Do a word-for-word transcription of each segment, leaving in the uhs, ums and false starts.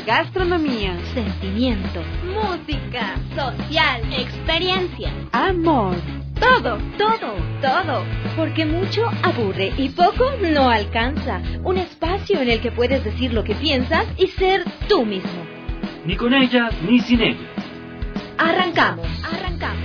gastronomía, sentimiento, música, social, experiencia, amor. Todo, todo, todo. Porque mucho aburre y poco no alcanza. Un espacio en el que puedes decir lo que piensas y ser tú mismo. Ni con ellas ni sin ellas. Arrancamos. Arrancamos.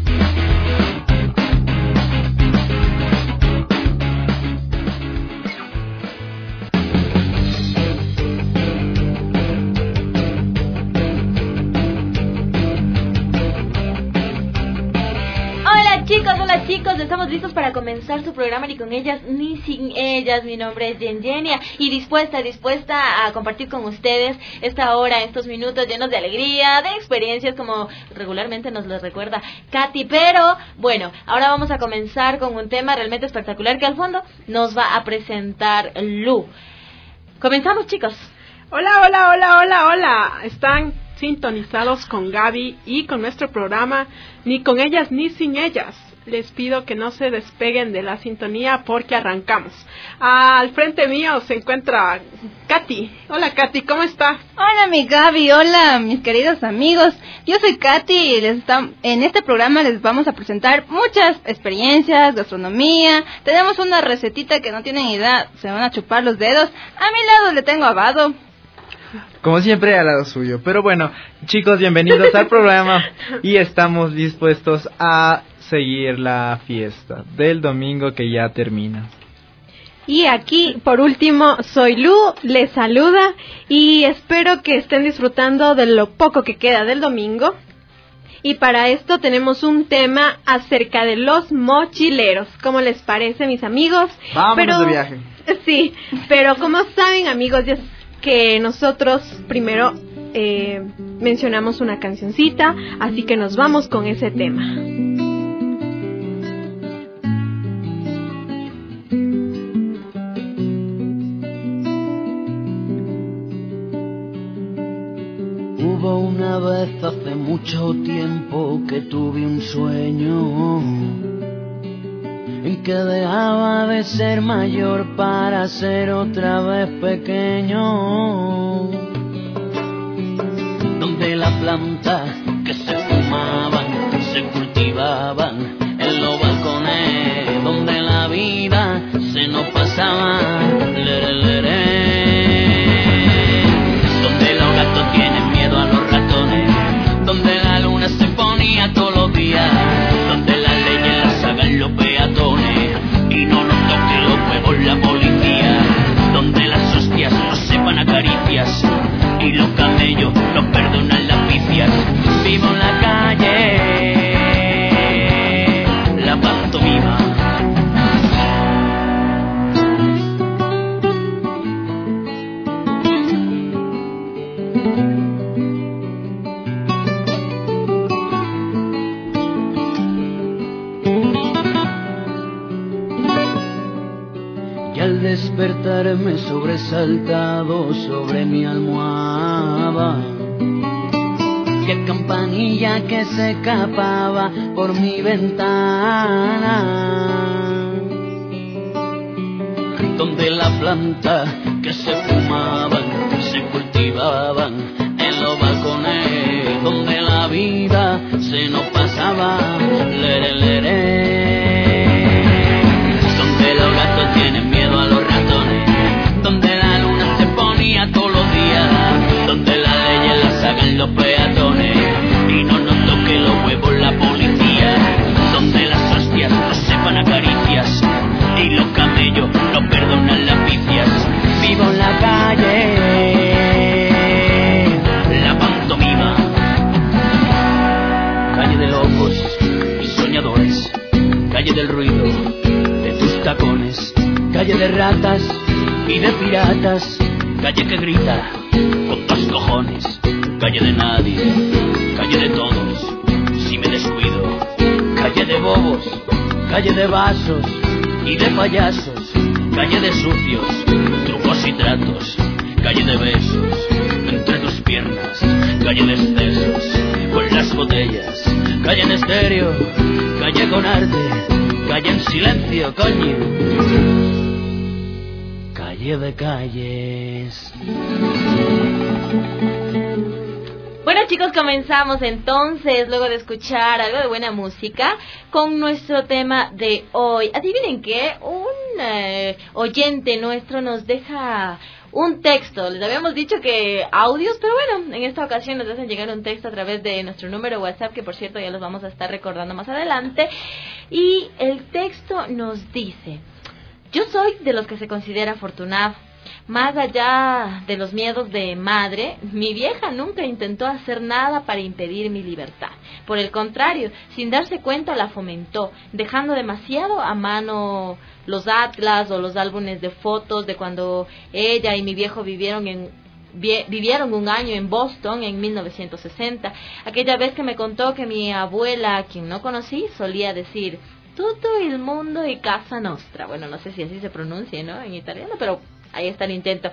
Chicos, hola chicos, estamos listos para comenzar su programa Ni con ellas ni sin ellas. Mi nombre es Jen Genia y dispuesta, dispuesta a compartir con ustedes esta hora, estos minutos llenos de alegría, de experiencias como regularmente nos los recuerda Katy. Pero bueno, ahora vamos a comenzar con un tema realmente espectacular que al fondo nos va a presentar Lu. Comenzamos, chicos. Hola, hola, hola, hola, hola. Están sintonizados con Gaby y con nuestro programa Ni con ellas ni sin ellas. Les pido que no se despeguen de la sintonía porque arrancamos. Al frente mío se encuentra Katy. Hola Katy, ¿cómo estás? Hola mi Gaby, hola mis queridos amigos. Yo soy Katy y les está, en este programa les vamos a presentar muchas experiencias, gastronomía. Tenemos una recetita que no tienen idea, se van a chupar los dedos. A mi lado le tengo a Vado. Como siempre al lado suyo. Pero bueno, chicos, bienvenidos al programa y estamos dispuestos a seguir la fiesta del domingo que ya termina. Y aquí, por último, soy Lu, les saluda y espero que estén disfrutando de lo poco que queda del domingo. Y para esto tenemos un tema acerca de los mochileros. ¿Cómo les parece, mis amigos? Vámonos pero, de viaje. Sí, pero como saben, amigos, ya que nosotros primero eh, mencionamos una cancioncita, así que nos vamos con ese tema. Hubo una vez hace mucho tiempo que tuve un sueño en que dejaba de ser mayor para ser otra vez pequeño, donde las plantas que se fumaban se cultivaban en los balcones, donde la vida se nos pasaba, lere, lere, donde los gatos tienen miedo a los ratones, donde la luna se ponía todos los días, donde las leyes las hagan los peatones y no nos toque los huevos la policía, donde las hostias nos sepan a caricias y los camellos nos perdonan las picias. Vivo en la calle, la pantomima. Despertarme sobresaltado sobre mi almohada, que campanilla que se escapaba por mi ventana, donde las plantas que se fumaban se cultivaban en los balcones, donde la vida se nos pasaba, lere, lere, donde los gatos tienen miedo a los ratones, donde la luna se ponía todos los días, donde las leyes las hagan los peatones y no nos toque los huevos la policía, donde las hostias nos sepan a caricias y los camellos nos perdonan las picias. Vivo en la calle, la pantomima, calle de locos y soñadores, calle del ruido de tus tacones, calle de ratas y de piratas, calle que grita con dos cojones, calle de nadie, calle de todos, si me descuido, calle de bobos, calle de vasos y de payasos, calle de sucios, trucos y tratos, calle de besos entre tus piernas, calle de excesos con las botellas, calle en estéreo, calle con arte, calle en silencio, coño, calle de calles. chicos, comenzamos entonces, luego de escuchar algo de buena música, con nuestro tema de hoy. Adivinen qué, un eh, oyente nuestro nos deja un texto. Les habíamos dicho que audios, pero bueno, en esta ocasión nos hacen llegar un texto a través de nuestro número WhatsApp, que por cierto ya los vamos a estar recordando más adelante. Y el texto nos dice: yo soy de los que se considera afortunado. Más allá de los miedos de madre, mi vieja nunca intentó hacer nada para impedir mi libertad. Por el contrario, sin darse cuenta la fomentó, dejando demasiado a mano los atlas o los álbumes de fotos de cuando ella y mi viejo vivieron en vivieron un año en Boston en mil novecientos sesenta. Aquella vez que me contó que mi abuela, a quien no conocí, solía decir tutto il mondo y casa nostra. Bueno, no sé si así se pronuncia, ¿no?, en italiano, pero ahí está el intento.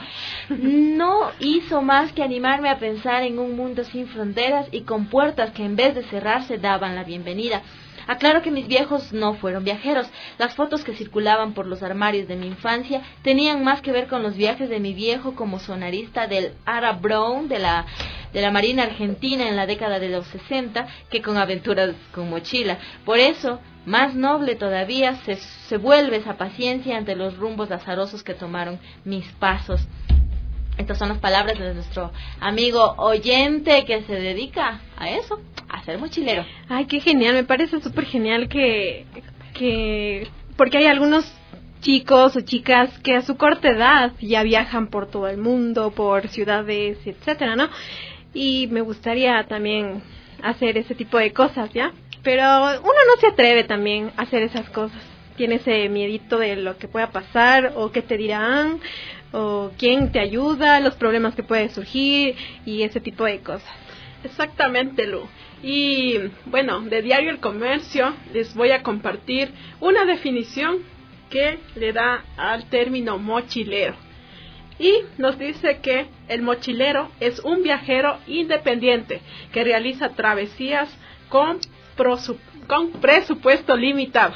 No hizo más que animarme a pensar en un mundo sin fronteras y con puertas que en vez de cerrarse daban la bienvenida. Aclaro que mis viejos no fueron viajeros. Las fotos que circulaban por los armarios de mi infancia tenían más que ver con los viajes de mi viejo como sonarista del Ara Brown de la de la Marina Argentina en la década de los sesenta que con aventuras con mochila. Por eso, más noble todavía se, se vuelve esa paciencia ante los rumbos azarosos que tomaron mis pasos. Estas son las palabras de nuestro amigo oyente que se dedica a eso, a ser mochilero. Ay, qué genial, me parece súper genial que, que... porque hay algunos chicos o chicas que a su corta edad ya viajan por todo el mundo, por ciudades, etcétera, ¿no? Y me gustaría también hacer ese tipo de cosas, ¿ya? Pero uno no se atreve también a hacer esas cosas. Tiene ese miedito de lo que pueda pasar, o qué te dirán, o quién te ayuda, los problemas que pueden surgir y ese tipo de cosas. Exactamente, Lu. Y bueno, de Diario El Comercio les voy a compartir una definición que le da al término mochilero. Y nos dice que el mochilero es un viajero independiente que realiza travesías con, prosu- con presupuesto limitado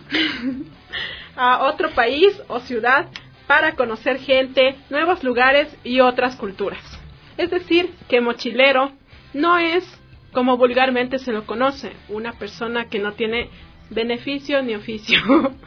a otro país o ciudad para conocer gente, nuevos lugares y otras culturas. Es decir, que mochilero no es, como vulgarmente se lo conoce, una persona que no tiene beneficio ni oficio.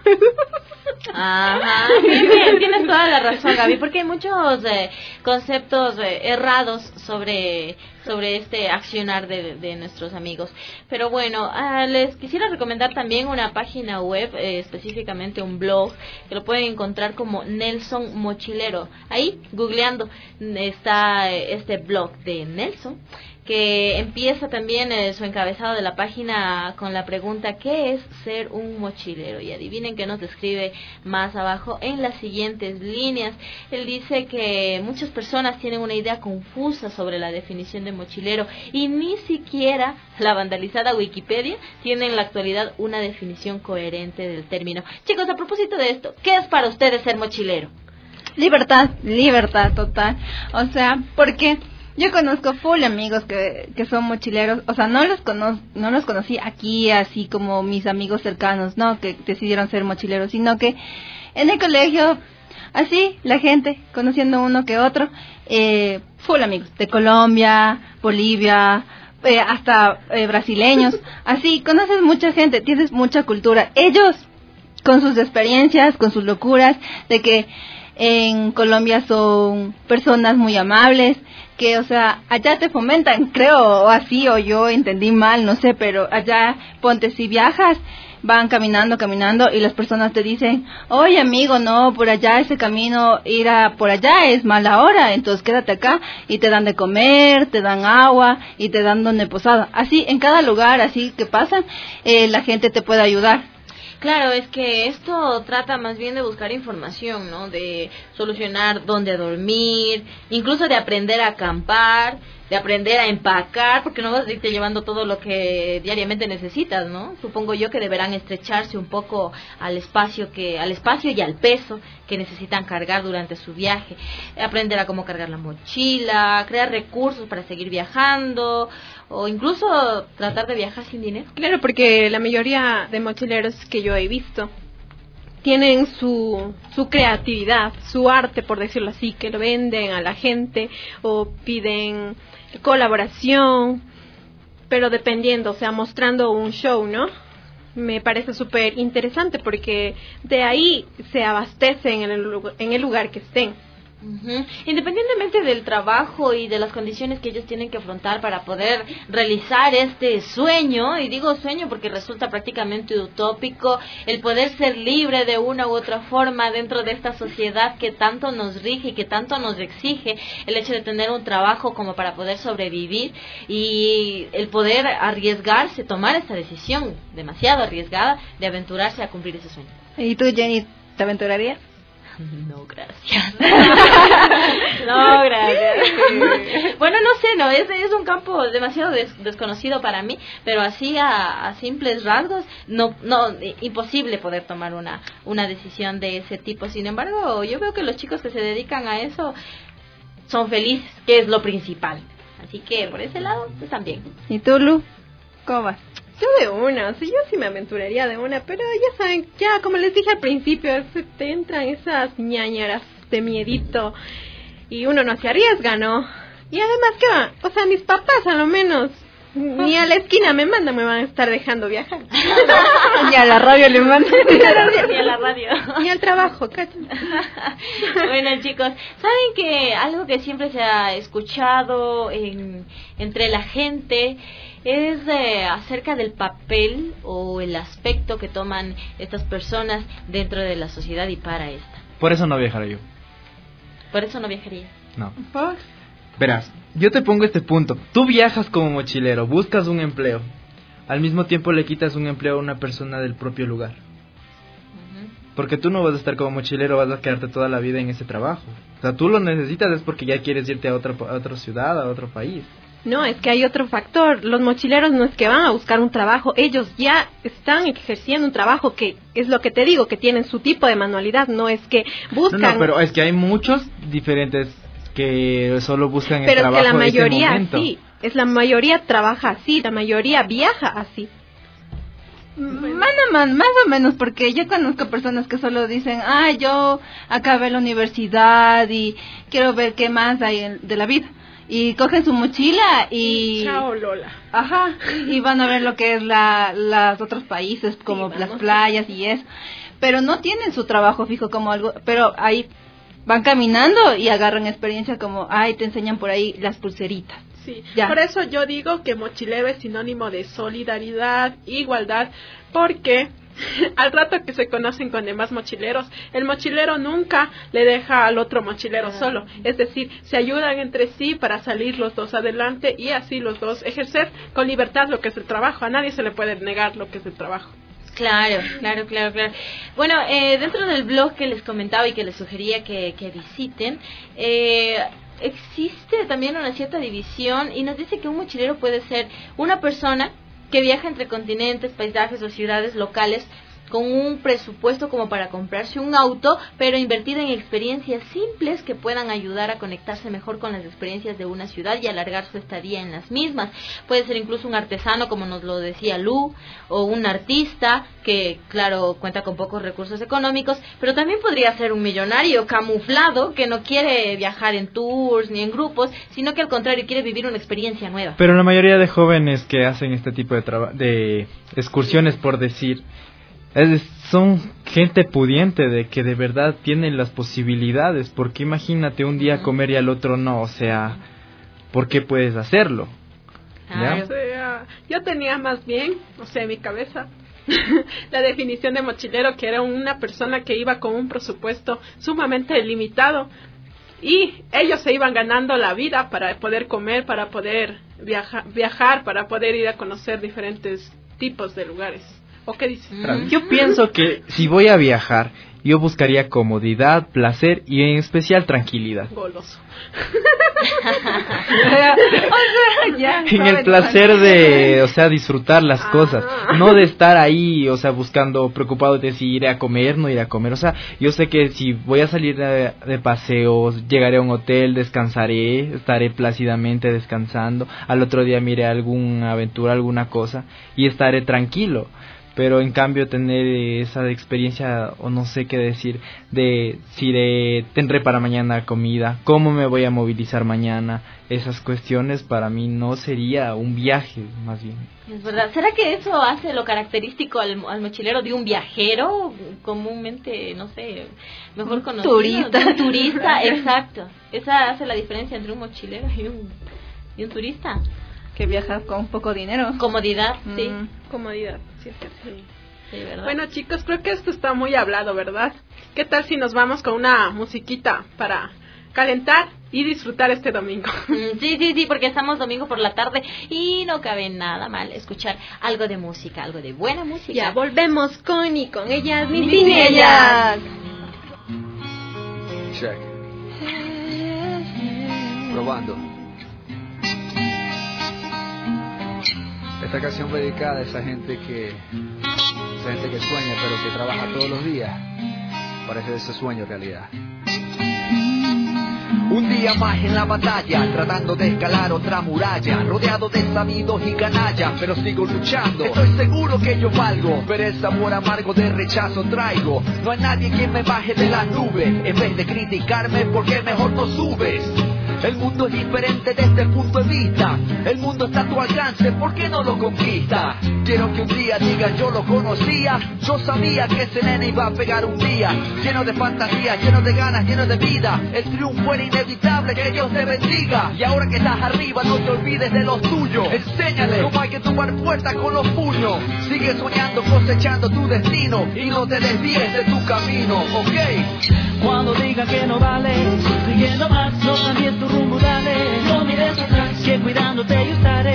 Ajá, bien, tienes toda la razón, Gaby, porque hay muchos eh, conceptos eh, errados sobre sobre este accionar de, de nuestros amigos. Pero bueno, uh, les quisiera recomendar también una página web, eh, específicamente un blog, que lo pueden encontrar como Nelson Mochilero. Ahí, googleando, está este blog de Nelson, que empieza también eh, su encabezado de la página con la pregunta ¿qué es ser un mochilero? Y adivinen qué nos describe más abajo en las siguientes líneas. Él dice que muchas personas tienen una idea confusa sobre la definición de mochilero y ni siquiera la vandalizada Wikipedia tiene en la actualidad una definición coherente del término. Chicos, a propósito de esto, ¿qué es para ustedes ser mochilero? Libertad, libertad total. O sea, porque yo conozco full amigos que, que son mochileros, o sea, no los cono, no los conocí aquí así como mis amigos cercanos, no, que decidieron ser mochileros, sino que en el colegio, así, la gente, conociendo uno que otro, eh, full amigos, de Colombia, Bolivia, eh, hasta eh, brasileños, así, conoces mucha gente, tienes mucha cultura, ellos, con sus experiencias, con sus locuras, de que en Colombia son personas muy amables, que, o sea, allá te fomentan, creo, o así, o yo entendí mal, no sé, pero allá, ponte, si viajas, van caminando, caminando, y las personas te dicen, oye, amigo, no, por allá ese camino, ir a por allá es mala hora, entonces quédate acá, y te dan de comer, te dan agua, y te dan donde posada. Así, en cada lugar, así que pasan, eh, la gente te puede ayudar. Claro, es que esto trata más bien de buscar información, ¿no? De solucionar dónde dormir, incluso de aprender a acampar, de aprender a empacar, porque no vas a irte llevando todo lo que diariamente necesitas, ¿no? Supongo yo que deberán estrecharse un poco al espacio que al espacio y al peso que necesitan cargar durante su viaje. Aprender a cómo cargar la mochila, crear recursos para seguir viajando, o incluso tratar de viajar sin dinero. Claro, porque la mayoría de mochileros que yo he visto tienen su su creatividad, su arte, por decirlo así, que lo venden a la gente o piden colaboración, pero dependiendo, o sea, mostrando un show, ¿no? Me parece súper interesante porque de ahí se abastecen en el, en el lugar que estén. Uh-huh. Independientemente del trabajo y de las condiciones que ellos tienen que afrontar para poder realizar este sueño, y digo sueño porque resulta prácticamente utópico, el poder ser libre de una u otra forma dentro de esta sociedad que tanto nos rige y que tanto nos exige, el hecho de tener un trabajo como para poder sobrevivir y el poder arriesgarse, tomar esta decisión demasiado arriesgada de aventurarse a cumplir ese sueño. ¿Y tú, Jenny, te aventurarías? No, gracias. No, gracias. Bueno, no sé, no, es, es un campo demasiado des, desconocido para mí, pero así a, a simples rasgos, no, no, imposible poder tomar una, una decisión de ese tipo. Sin embargo, yo veo que los chicos que se dedican a eso son felices, que es lo principal. Así que por ese lado, están bien. ¿Y tú, Lu? ¿Cómo vas? Yo de una, sí, yo sí me aventuraría de una, pero ya saben, ya como les dije al principio, se te entran esas ñañaras de miedito y uno no se arriesga, ¿no? Y además que, o sea, mis papás a lo menos ni a la esquina me mandan, me van a estar dejando viajar. Ni a la radio le mandan. Ni a la radio. Ni al trabajo, ¿cacho? Bueno, chicos, ¿saben que algo que siempre se ha escuchado en, entre la gente es eh, acerca del papel o el aspecto que toman estas personas dentro de la sociedad y para esta? Por eso no viajaré yo. ¿Por eso no viajaría? No. ¿Por? Verás, yo te pongo este punto. Tú viajas como mochilero, buscas un empleo. Al mismo tiempo le quitas un empleo a una persona del propio lugar. Uh-huh. Porque tú no vas a estar como mochilero, vas a quedarte toda la vida en ese trabajo. O sea, tú lo necesitas es porque ya quieres irte a otra, a otra ciudad, a otro país. No, es que hay otro factor. Los mochileros no es que van a buscar un trabajo, ellos ya están ejerciendo un trabajo que es lo que te digo, que tienen su tipo de manualidad, no es que buscan... No, no, pero es que hay muchos diferentes que solo buscan pero el trabajo. Pero es que la de mayoría ese momento. sí, es la mayoría trabaja así, la mayoría viaja así. Más o, menos, más o menos, porque yo conozco personas que solo dicen, ah, yo acabé la universidad y quiero ver qué más hay de la vida. Y cogen su mochila y... Chao, Lola. Ajá, y van a ver lo que es la, los otros países, como sí, las playas y eso. Pero no tienen su trabajo fijo como algo... Pero ahí van caminando y agarran experiencia como, ay, te enseñan por ahí las pulseritas. Sí, ya. Por eso yo digo que mochilero es sinónimo de solidaridad, igualdad, porque... al rato que se conocen con demás mochileros, el mochilero nunca le deja al otro mochilero solo, es decir, se ayudan entre sí para salir los dos adelante y así los dos ejercer con libertad lo que es el trabajo. A nadie se le puede negar lo que es el trabajo. Claro, claro, claro, claro. Bueno, eh, dentro del blog que les comentaba y que les sugería que, que visiten, eh, existe también una cierta división y nos dice que un mochilero puede ser una persona que viaja entre continentes, paisajes o ciudades locales con un presupuesto como para comprarse un auto, pero invertir en experiencias simples que puedan ayudar a conectarse mejor con las experiencias de una ciudad y alargar su estadía en las mismas. Puede ser incluso un artesano, como nos lo decía Lu, o un artista que, claro, cuenta con pocos recursos económicos, pero también podría ser un millonario camuflado que no quiere viajar en tours ni en grupos, sino que al contrario quiere vivir una experiencia nueva. Pero la mayoría de jóvenes que hacen este tipo de, traba- de excursiones, por decir... Es, son gente pudiente de que de verdad tienen las posibilidades, porque imagínate un día comer y al otro no, o sea, ¿por qué puedes hacerlo? ¿Ya? O sea, yo tenía más bien, o sea, en mi cabeza, la definición de mochilero, que era una persona que iba con un presupuesto sumamente limitado y ellos se iban ganando la vida para poder comer, para poder viaja, viajar, para poder ir a conocer diferentes tipos de lugares. ¿O qué dices? Mm. Yo pienso que si voy a viajar, yo buscaría comodidad, placer y en especial tranquilidad. Goloso. o sea, ya, en el placer de, o sea, disfrutar las ah. cosas, no de estar ahí, o sea, buscando, preocupado de si iré a comer, no iré a comer. O sea, yo sé que si voy a salir de, de paseos, llegaré a un hotel, descansaré, estaré plácidamente descansando, al otro día miré alguna aventura, alguna cosa y estaré tranquilo. pero en cambio tener eh, esa experiencia, o no sé qué decir, de si de, tendré para mañana comida, cómo me voy a movilizar mañana, esas cuestiones para mí no sería un viaje, más bien. Es verdad. ¿Será que eso hace lo característico al, al mochilero de un viajero? Comúnmente, no sé, mejor conocido. Turista. Un turista, exacto. Esa hace la diferencia entre un mochilero y un, y un turista. Que viaja con poco dinero. Comodidad, mm. sí. Comodidad, sí, sí, sí. Sí, ¿verdad? Bueno, chicos, creo que esto está muy hablado, ¿verdad? ¿Qué tal si nos vamos con una musiquita para calentar y disfrutar este domingo? Mm, sí, sí, sí, porque estamos domingo por la tarde y no cabe nada mal escuchar algo de música, algo de buena música. Ya volvemos con y con ellas ni, Ni sin sin ellas. Check. Probando. Esta canción va dedicada a esa gente que esa gente que sueña pero que trabaja todos los días para hacer ese sueño realidad. Un día más en la batalla, tratando de escalar otra muralla, rodeado de sabidos y canallas, pero sigo luchando. Estoy seguro que yo valgo, pero el sabor amargo de rechazo traigo. No hay nadie que me baje de las nubes, en vez de criticarme, porque mejor no subes. El mundo es diferente desde el punto de vista. El mundo está a tu alcance, ¿por qué no lo conquista? Quiero que un día digan yo lo conocía. Yo sabía que ese nene iba a pegar un día. Lleno de fantasía, lleno de ganas, lleno de vida. El triunfo era inevitable, que Dios te bendiga. Y ahora que estás arriba no te olvides de los tuyos. Enséñale cómo hay que tomar puertas con los puños. Sigue soñando, cosechando tu destino y no te desvíes de tu camino, ¿ok? Cuando diga que no vale, siguiendo más, no cambies tu rumbo, dale. No mires atrás, que cuidándote yo estaré.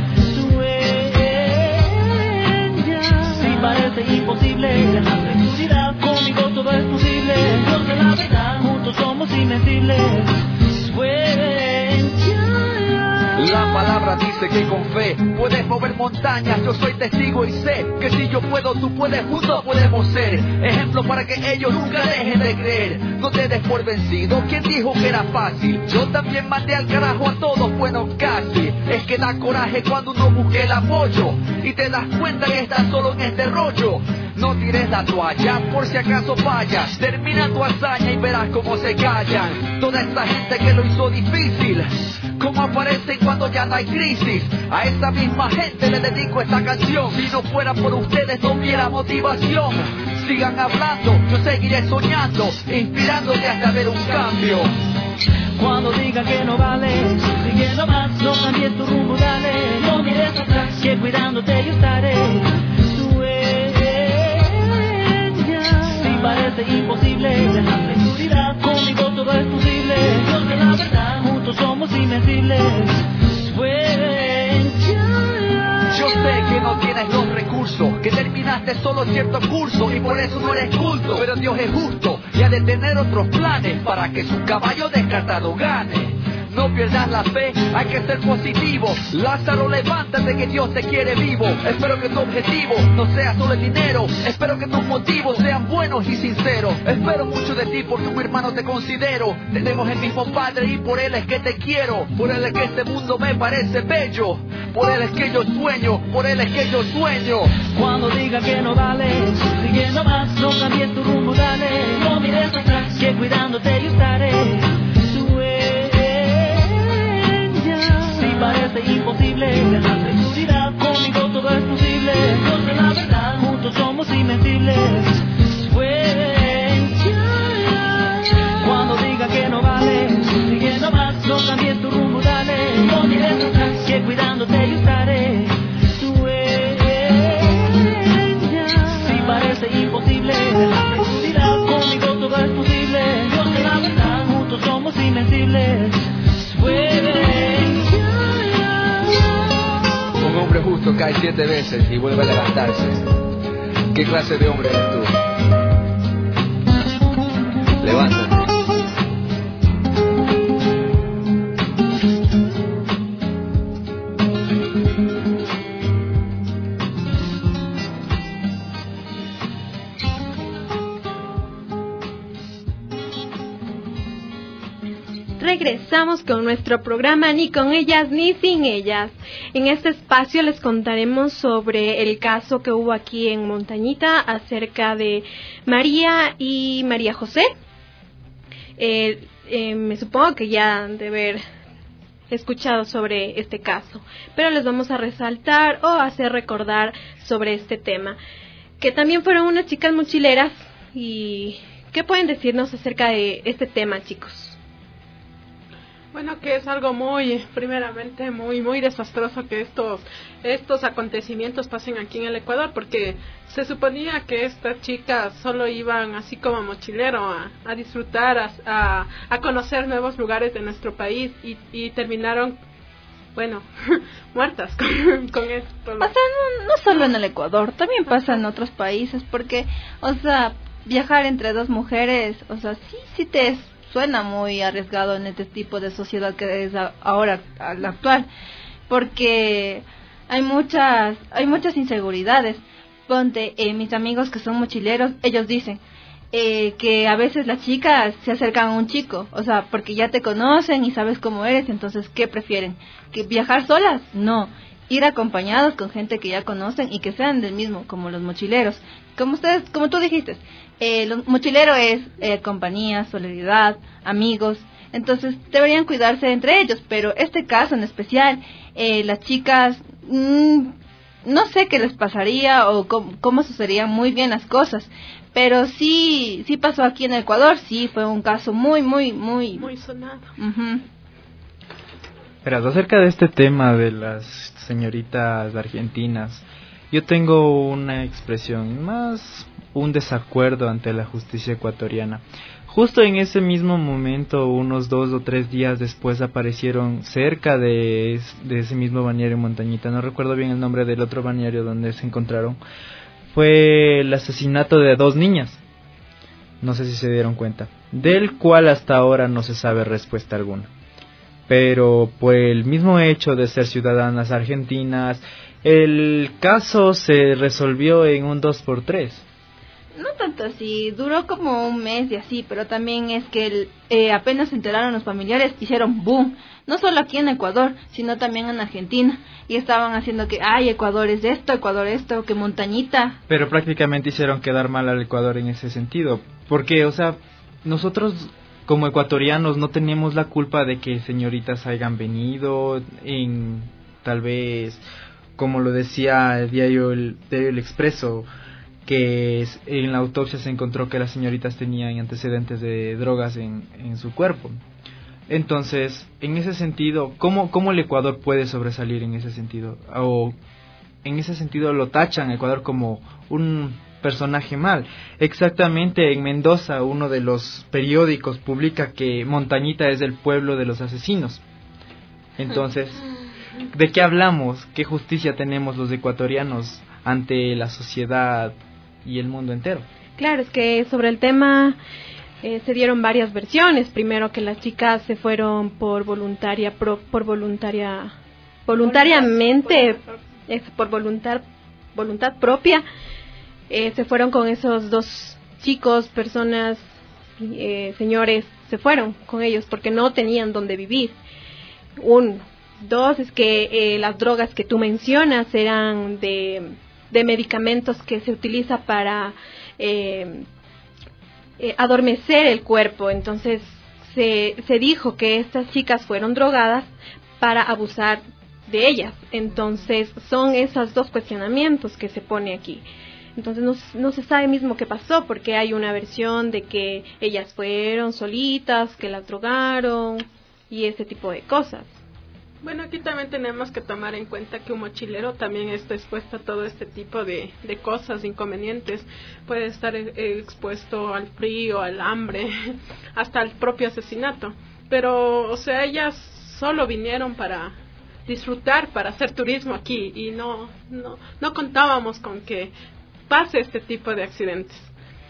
Sueña, si parece imposible, deja la seguridad, conmigo todo es posible. Dios de la verdad, juntos somos invencibles. Sueña. La palabra dice que con fe puedes mover montañas. Yo soy testigo y sé que si yo puedo, tú puedes, juntos podemos ser ejemplo para que ellos nunca dejen de creer. No te des por vencido, ¿quién dijo que era fácil? Yo también mandé al carajo a todos, bueno casi. Es que da coraje cuando uno busca el apoyo y te das cuenta que estás solo en este rollo. No tires la toalla por si acaso fallas. Termina tu hazaña y verás cómo se callan toda esta gente que lo hizo difícil. Cómo aparecen cuando ya no hay crisis. A esa misma gente le dedico esta canción. Si no fuera por ustedes no hubiera motivación. Sigan hablando, yo seguiré soñando, inspirándote hasta ver un cambio. Cuando digan que no vale, siguiendo más, no cambies tu rumbo, dale. No mires atrás, que cuidándote yo estaré. Si parece imposible, deja la seguridad, conmigo todo es posible. Dios de la verdad, juntos somos invencibles. Yo sé que no tienes los recursos, que terminaste solo cierto curso y por eso no eres culto. Pero Dios es justo y ha de tener otros planes para que su caballo descartado gane. No pierdas la fe, hay que ser positivo. Lázaro, levántate que Dios te quiere vivo. Espero que tu objetivo no sea solo el dinero. Espero que tus motivos sean buenos y sinceros. Espero mucho de ti porque mi hermano te considero. Tenemos el mismo padre y por él es que te quiero. Por él es que este mundo me parece bello. Por él es que yo sueño, por él es que yo sueño. Cuando diga que no vale, siguiendo más, no cambies tu rumbo, dale. No mires atrás, que cuidándote yo estaré. Parece imposible, deja la seguridad, conmigo todo es posible. Dios de la verdad, juntos somos invencibles. Sueña. Cuando diga que no vale, siguiendo más, no cambies tu rumbo, dale. No mires atrás, que cuidándote yo estaré. Sueña. Si parece imposible, deja la seguridad, conmigo todo es posible. Dios de la verdad, juntos somos invencibles. Sueña. Un hombre justo cae siete veces y vuelve a levantarse. ¿Qué clase de hombre eres tú? Levántate. regresamos con nuestro programa Ni con ellas ni sin ellas. En este espacio les contaremos sobre el caso que hubo aquí en Montañita acerca de María y María José. Eh, eh, me supongo que ya han de haber escuchado sobre este caso, pero les vamos a resaltar o hacer recordar sobre este tema, que también fueron unas chicas mochileras. ¿Y qué pueden decirnos acerca de este tema, chicos? Bueno, que es algo muy, primeramente, muy, muy desastroso que estos, estos acontecimientos pasen aquí en el Ecuador, porque se suponía que estas chicas solo iban así como mochilero a, a disfrutar, a, a, a conocer nuevos lugares de nuestro país y, y terminaron, bueno, muertas con, con esto. O sea, no, no solo en el Ecuador, también pasa en otros países, porque, o sea, viajar entre dos mujeres, o sea, sí, sí te es, suena muy arriesgado en este tipo de sociedad que es a, ahora, a la actual, porque hay muchas, hay muchas inseguridades. Ponte, eh, mis amigos que son mochileros, ellos dicen eh, que a veces las chicas se acercan a un chico, o sea, porque ya te conocen y sabes cómo eres, entonces, ¿qué prefieren? ¿Que viajar solas? No, ir acompañados con gente que ya conocen y que sean del mismo, como los mochileros. Como ustedes, como tú dijiste, eh, lo mochilero es eh, compañía, solidaridad, amigos, entonces deberían cuidarse entre ellos, pero este caso en especial, eh, las chicas, mmm, no sé qué les pasaría o cómo, cómo sucederían muy bien las cosas, pero sí, sí pasó aquí en Ecuador, sí, fue un caso muy, muy, muy... Muy sonado. Uh-huh. Verás, acerca de este tema de las señoritas argentinas, yo tengo una expresión, más un desacuerdo ante la justicia ecuatoriana. Justo en ese mismo momento, unos dos o tres días después, aparecieron cerca de, de ese mismo balneario en Montañita, no recuerdo bien el nombre del otro balneario donde se encontraron, fue el asesinato de dos niñas, no sé si se dieron cuenta, del cual hasta ahora no se sabe respuesta alguna. Pero por el mismo hecho de ser ciudadanas argentinas, el caso se resolvió en un dos por tres. No tanto así, duró como un mes y así, pero también es que el, eh, apenas se enteraron los familiares, hicieron boom, no solo aquí en Ecuador, sino también en Argentina, y estaban haciendo que, ay, Ecuador es esto, Ecuador esto, que Montañita. Pero prácticamente hicieron quedar mal al Ecuador en ese sentido, porque, o sea, nosotros como ecuatorianos no tenemos la culpa de que señoritas hayan venido en, tal vez, como lo decía el diario El, diario el Expreso, que en la autopsia se encontró que las señoritas tenían antecedentes de drogas en, en su cuerpo. Entonces, en ese sentido, ¿cómo, ¿cómo el Ecuador puede sobresalir en ese sentido? O en ese sentido lo tachan a Ecuador como un personaje mal. Exactamente, en Mendoza uno de los periódicos publica que Montañita es el pueblo de los asesinos. Entonces, ¿de qué hablamos? ¿Qué justicia tenemos los ecuatorianos ante la sociedad y el mundo entero? Claro, es que sobre el tema eh, se dieron varias versiones. Primero que las chicas se fueron por voluntaria, pro, por voluntaria, voluntariamente, eh, por voluntad, voluntad propia. Eh, se fueron con esos dos chicos, personas, eh, señores, se fueron con ellos porque no tenían dónde vivir. Uno. Dos, es que eh, las drogas que tú mencionas eran de, de medicamentos que se utiliza para eh, eh, adormecer el cuerpo. Entonces se, se dijo que estas chicas fueron drogadas para abusar de ellas. Entonces son esos dos cuestionamientos que se pone aquí. Entonces no, no se sabe mismo qué pasó, porque hay una versión de que ellas fueron solitas, que las drogaron y ese tipo de cosas. Bueno, aquí también tenemos que tomar en cuenta que un mochilero también está expuesto a todo este tipo de, de cosas, inconvenientes. Puede estar eh, expuesto al frío, al hambre, hasta al propio asesinato. Pero, o sea, ellas solo vinieron para disfrutar, para hacer turismo aquí, y no, no, no contábamos con que pase este tipo de accidentes.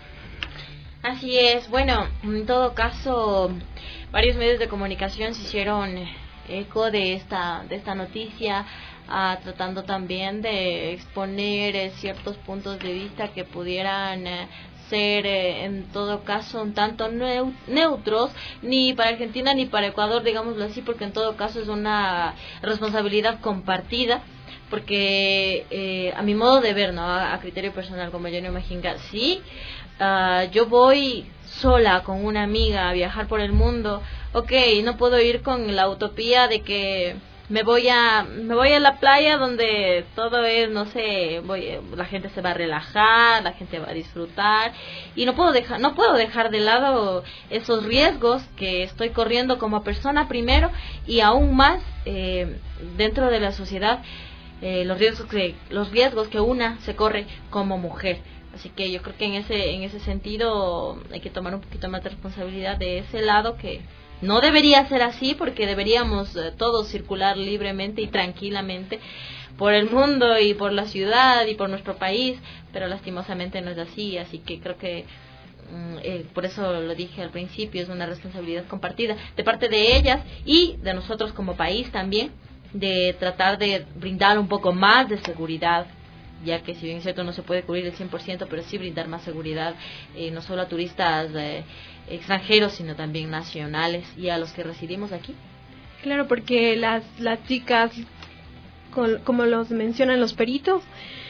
Así es. Bueno, en todo caso, varios medios de comunicación se hicieron eco de esta de esta noticia, uh, tratando también de exponer eh, ciertos puntos de vista que pudieran eh, ser eh, en todo caso un tanto neu- neutros, ni para Argentina ni para Ecuador, digámoslo así, porque en todo caso es una responsabilidad compartida, porque eh, a mi modo de ver, no, a, a criterio personal como Jenny Majinga, sí, uh, yo voy sola con una amiga a viajar por el mundo, ok, no puedo ir con la utopía de que me voy a me voy a la playa donde todo es, no sé, voy, la gente se va a relajar, la gente va a disfrutar, y no puedo dejar no puedo dejar de lado esos riesgos que estoy corriendo como persona primero, y aún más eh, dentro de la sociedad, eh, los riesgos que los riesgos que una se corre como mujer. Así que yo creo que en ese en ese sentido hay que tomar un poquito más de responsabilidad de ese lado, que no debería ser así, porque deberíamos eh, todos circular libremente y tranquilamente por el mundo y por la ciudad y por nuestro país, pero lastimosamente no es así. Así que creo que mm, eh, por eso lo dije al principio, es una responsabilidad compartida de parte de ellas y de nosotros como país también, de tratar de brindar un poco más de seguridad, ya que si bien es cierto no se puede cubrir el cien por ciento, pero sí brindar más seguridad, eh, no solo a turistas eh, extranjeros, sino también nacionales y a los que residimos aquí. Claro, porque las, las chicas, con, como los mencionan los peritos,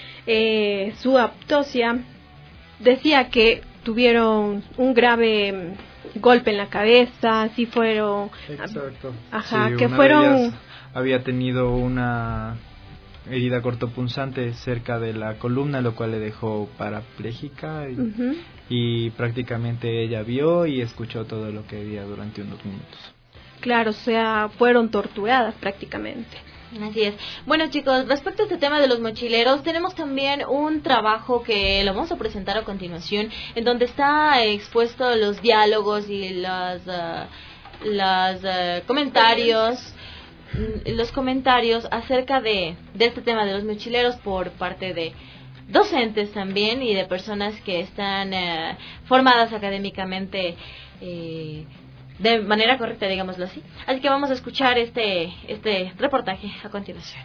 eh, su autopsia decía que tuvieron un grave golpe en la cabeza, sí fueron... Exacto. Ajá, sí, que una fueron... de ellas había tenido una herida cortopunzante cerca de la columna, lo cual le dejó parapléjica, y, uh-huh. y prácticamente ella vio y escuchó todo lo que había durante unos minutos. Claro, o sea, fueron torturadas prácticamente. Así es. Bueno, chicos, respecto a este tema de los mochileros, tenemos también un trabajo que lo vamos a presentar a continuación, en donde está expuesto los diálogos y los, uh, los uh, comentarios los comentarios acerca de, de este tema de los mochileros por parte de docentes también y de personas que están eh, formadas académicamente eh, de manera correcta, digámoslo así. Así que vamos a escuchar este, este reportaje a continuación.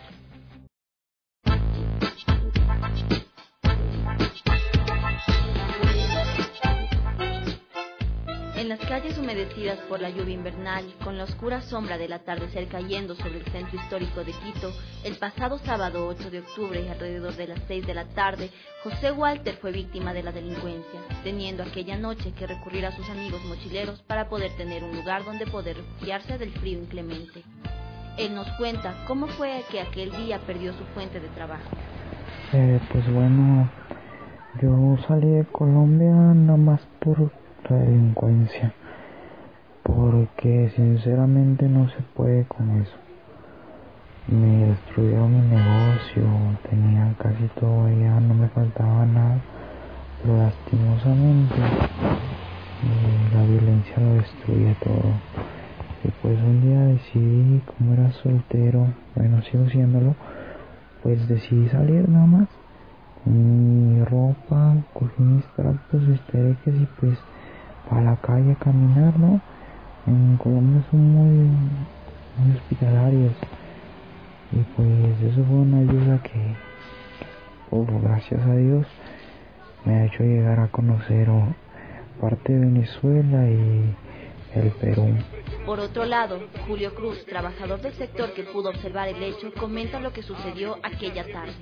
En las calles humedecidas por la lluvia invernal, con la oscura sombra del atardecer cayendo sobre el centro histórico de Quito, el pasado sábado ocho de octubre, alrededor de las seis de la tarde, José Walter fue víctima de la delincuencia, teniendo aquella noche que recurrir a sus amigos mochileros para poder tener un lugar donde poder refugiarse del frío inclemente. Él nos cuenta cómo fue que aquel día perdió su fuente de trabajo. Eh, pues bueno, yo salí de Colombia nada más por la delincuencia, porque sinceramente no se puede con eso. Me destruyeron mi negocio, tenía casi todo allá, no me faltaba nada, pero lastimosamente eh, la violencia lo destruye todo. Y pues un día decidí, como era soltero, bueno, sigo siéndolo, pues decidí salir nada más con mi ropa, cogí mis trapos, estereques y pues a la calle a caminar, ¿no? En Colombia son muy, muy hospitalarios, y pues eso fue una ayuda que, oh, gracias a Dios, me ha hecho llegar a conocer oh, parte de Venezuela y el Perú. Por otro lado, Julio Cruz, trabajador del sector que pudo observar el hecho, comenta lo que sucedió aquella tarde.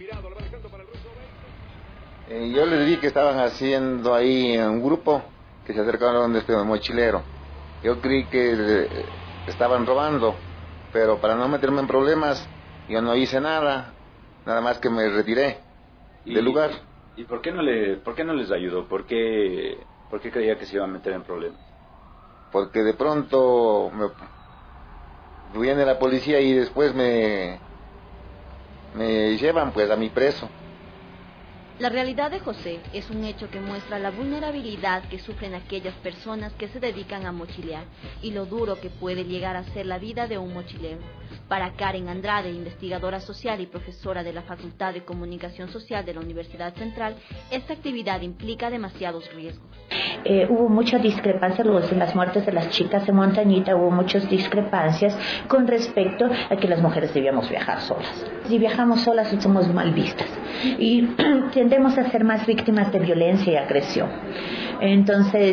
Eh, yo les vi que estaban haciendo ahí un grupo que se acercaron donde este mochilero. Yo creí que eh, estaban robando, pero para no meterme en problemas, yo no hice nada, nada más que me retiré ¿Y, del lugar. ¿Y por qué no le, por qué no les ayudó? ¿Por qué, por qué creía que se iba a meter en problemas? Porque de pronto me, viene la policía y después me, me llevan pues a mi preso. La realidad de José es un hecho que muestra la vulnerabilidad que sufren aquellas personas que se dedican a mochilear y lo duro que puede llegar a ser la vida de un mochilero. Para Karen Andrade, investigadora social y profesora de la Facultad de Comunicación Social de la Universidad Central, esta actividad implica demasiados riesgos. Eh, hubo mucha discrepancia, en las muertes de las chicas en Montañita hubo muchas discrepancias con respecto a que las mujeres debíamos viajar solas. Si viajamos solas somos mal vistas y tendemos a ser más víctimas de violencia y agresión. Entonces,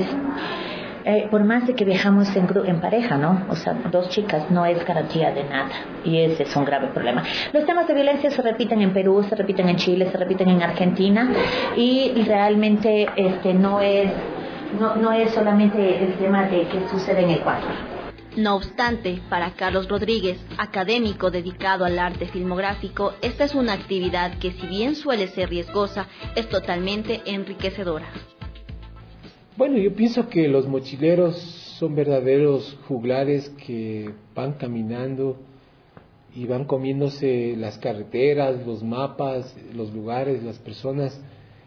eh, por más de que viajamos en, en pareja, ¿no? O sea, dos chicas no es garantía de nada, y ese es un grave problema. Los temas de violencia se repiten en Perú, se repiten en Chile, se repiten en Argentina, y realmente este no es no, no es solamente el tema de que sucede en Ecuador. No obstante, para Carlos Rodríguez, académico dedicado al arte filmográfico, esta es una actividad que, si bien suele ser riesgosa, es totalmente enriquecedora. Bueno, yo pienso que los mochileros son verdaderos juglares que van caminando y van comiéndose las carreteras, los mapas, los lugares, las personas,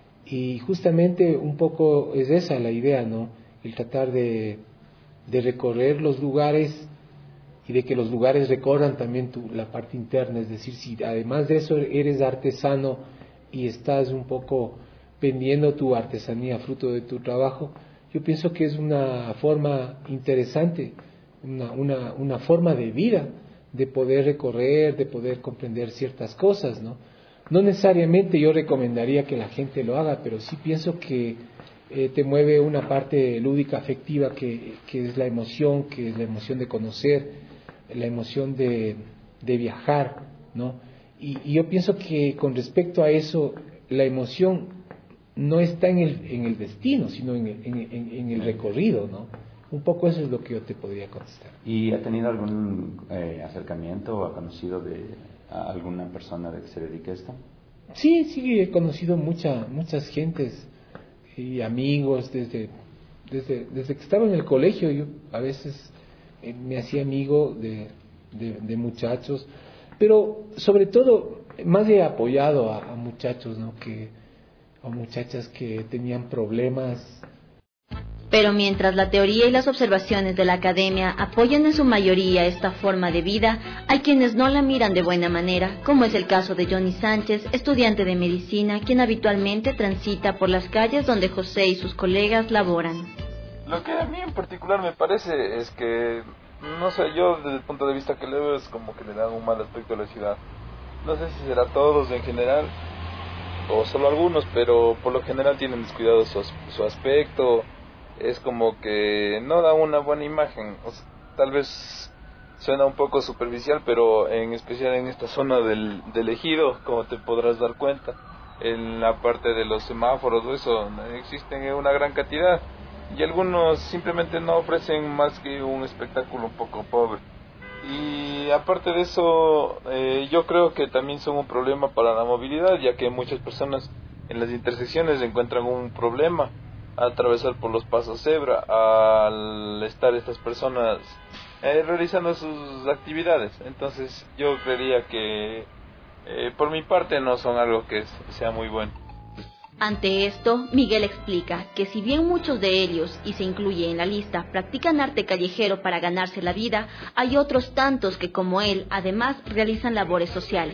y justamente un poco es esa la idea, ¿no? El tratar de, de recorrer los lugares y de que los lugares recorran también tu, la parte interna, es decir, si además de eso eres artesano y estás un poco vendiendo tu artesanía, fruto de tu trabajo, yo pienso que es una forma interesante, una, una, una forma de vida, de poder recorrer, de poder comprender ciertas cosas, ¿no? No necesariamente yo recomendaría que la gente lo haga, pero sí pienso que eh, te mueve una parte lúdica, afectiva, que, que es la emoción, que es la emoción de conocer, la emoción de, de viajar, ¿no? Y, y yo pienso que con respecto a eso, la emoción no está en el, en el destino, sino en el, en, en, en el recorrido, ¿no? Un poco eso es lo que yo te podría contestar. ¿Y ha tenido algún eh, acercamiento o ha conocido de a alguna persona de que se dedique a esto? Sí, sí, he conocido mucha, muchas gentes y amigos desde, desde, desde que estaba en el colegio. Yo a veces eh, me hacía amigo de, de, de muchachos, pero sobre todo más he apoyado a, a muchachos, ¿no? que o muchachas que tenían problemas. Pero mientras la teoría y las observaciones de la academia apoyan en su mayoría esta forma de vida, hay quienes no la miran de buena manera, como es el caso de Johnny Sánchez, estudiante de medicina, quien habitualmente transita por las calles donde José y sus colegas laboran. Lo que a mí en particular me parece es que, no sé, yo desde el punto de vista que le veo es como que le dan un mal aspecto a la ciudad. No sé si será todos en general o solo algunos, pero por lo general tienen descuidado su, su aspecto. Es como que no da una buena imagen. O sea, tal vez suena un poco superficial, pero en especial en esta zona del, del ejido, como te podrás dar cuenta, en la parte de los semáforos o eso, existen una gran cantidad, y algunos simplemente no ofrecen más que un espectáculo un poco pobre. Y aparte de eso, eh, yo creo que también son un problema para la movilidad, ya que muchas personas en las intersecciones encuentran un problema al atravesar por los pasos cebra, al estar estas personas eh, realizando sus actividades. Entonces yo creería que eh, por mi parte no son algo que sea muy bueno. Ante esto, Miguel explica que si bien muchos de ellos, y se incluye en la lista, practican arte callejero para ganarse la vida, hay otros tantos que, como él, además realizan labores sociales.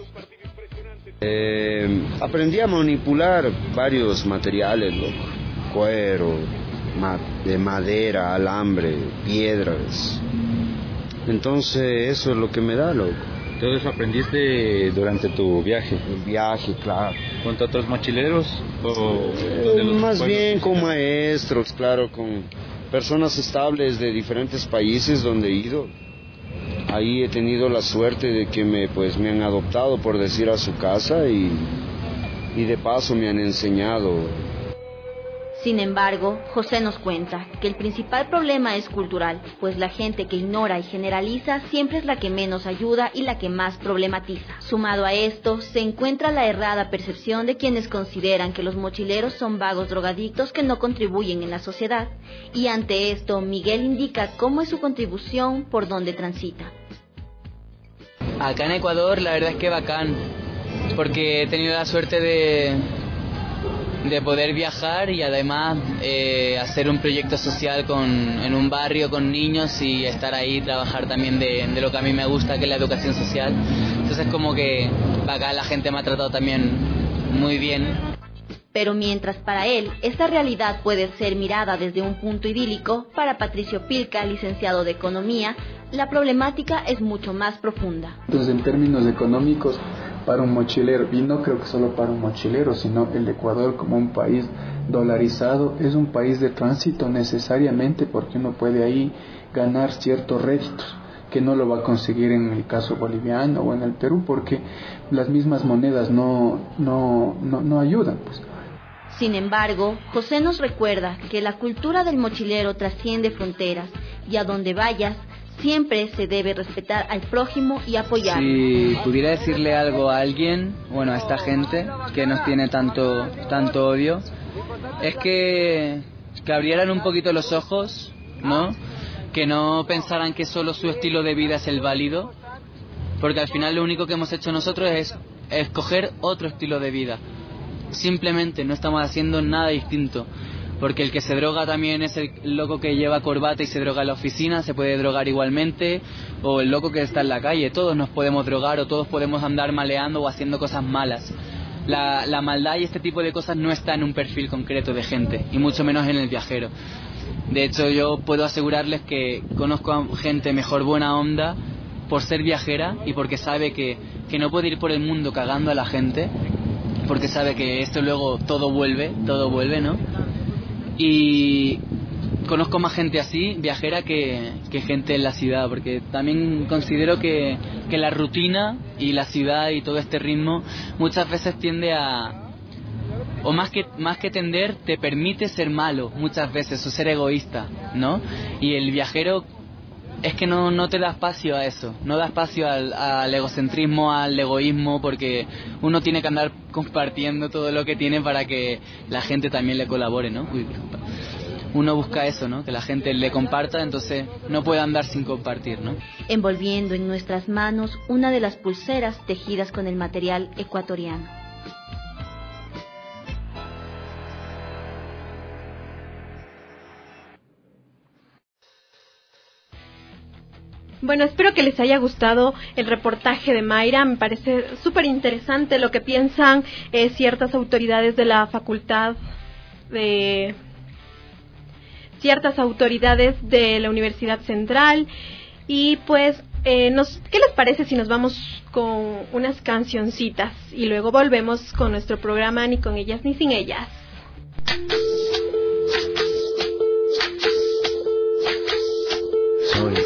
Eh, aprendí a manipular varios materiales, loco. Cuero, ma de madera, alambre, piedras. Entonces eso es lo que me da, loco. ¿Todo eso aprendiste durante tu viaje? El viaje, claro. ¿Con otros mochileros? O eh, más pueblos? Bien con maestros, claro, con personas estables de diferentes países donde he ido. Ahí he tenido la suerte de que me, pues, me han adoptado, por decir, a su casa y, y de paso me han enseñado. Sin embargo, José nos cuenta que el principal problema es cultural, pues la gente que ignora y generaliza siempre es la que menos ayuda y la que más problematiza. Sumado a esto, se encuentra la errada percepción de quienes consideran que los mochileros son vagos drogadictos que no contribuyen en la sociedad. Y ante esto, Miguel indica cómo es su contribución por donde transita. Acá en Ecuador la verdad es que bacán, porque he tenido la suerte de... de poder viajar y además eh, hacer un proyecto social con, en un barrio con niños y estar ahí, trabajar también de, de lo que a mí me gusta, que es la educación social. Entonces como que acá la gente me ha tratado también muy bien. Pero mientras para él esta realidad puede ser mirada desde un punto idílico, para Patricio Pilca, licenciado de Economía, la problemática es mucho más profunda. Entonces, en términos económicos, para un mochilero, y no creo que solo para un mochilero, sino el Ecuador como un país dolarizado es un país de tránsito necesariamente, porque uno puede ahí ganar ciertos réditos que no lo va a conseguir en el caso boliviano o en el Perú, porque las mismas monedas no, no, no, no ayudan, pues. Sin embargo, José nos recuerda que la cultura del mochilero trasciende fronteras y a donde vayas siempre se debe respetar al prójimo y apoyarlo. Si pudiera decirle algo a alguien, bueno, a esta gente que nos tiene tanto, tanto odio, es que, que abrieran un poquito los ojos, ¿no? Que no pensaran que solo su estilo de vida es el válido, porque al final lo único que hemos hecho nosotros es escoger otro estilo de vida. Simplemente no estamos haciendo nada distinto, porque el que se droga también es el loco que lleva corbata y se droga en la oficina, se puede drogar igualmente, o el loco que está en la calle. Todos nos podemos drogar o todos podemos andar maleando o haciendo cosas malas. La, la maldad y este tipo de cosas no está en un perfil concreto de gente, y mucho menos en el viajero. De hecho, yo puedo asegurarles que conozco a gente mejor buena onda por ser viajera y porque sabe que, que no puede ir por el mundo cagando a la gente, porque sabe que esto luego todo vuelve, todo vuelve, ¿no? Y conozco más gente así, viajera, que, que gente en la ciudad, porque también considero que, que la rutina y la ciudad y todo este ritmo muchas veces tiende a... o más que más que tender, te permite ser malo muchas veces, o ser egoísta, ¿no? Y el viajero es que no, no te da espacio a eso, no da espacio al, al egocentrismo, al egoísmo, porque uno tiene que andar compartiendo todo lo que tiene para que la gente también le colabore, ¿no? Uy, disculpa. Uno busca eso, ¿no? Que la gente le comparta, entonces no puede andar sin compartir, ¿no? Envolviendo en nuestras manos una de las pulseras tejidas con el material ecuatoriano. Bueno, espero que les haya gustado el reportaje de Mayra. Me parece súper interesante lo que piensan eh, ciertas autoridades de la facultad, de ciertas autoridades de la Universidad Central. Y pues, eh, nos, ¿qué les parece si nos vamos con unas cancioncitas y luego volvemos con nuestro programa Ni con ellas ni sin ellas? Soy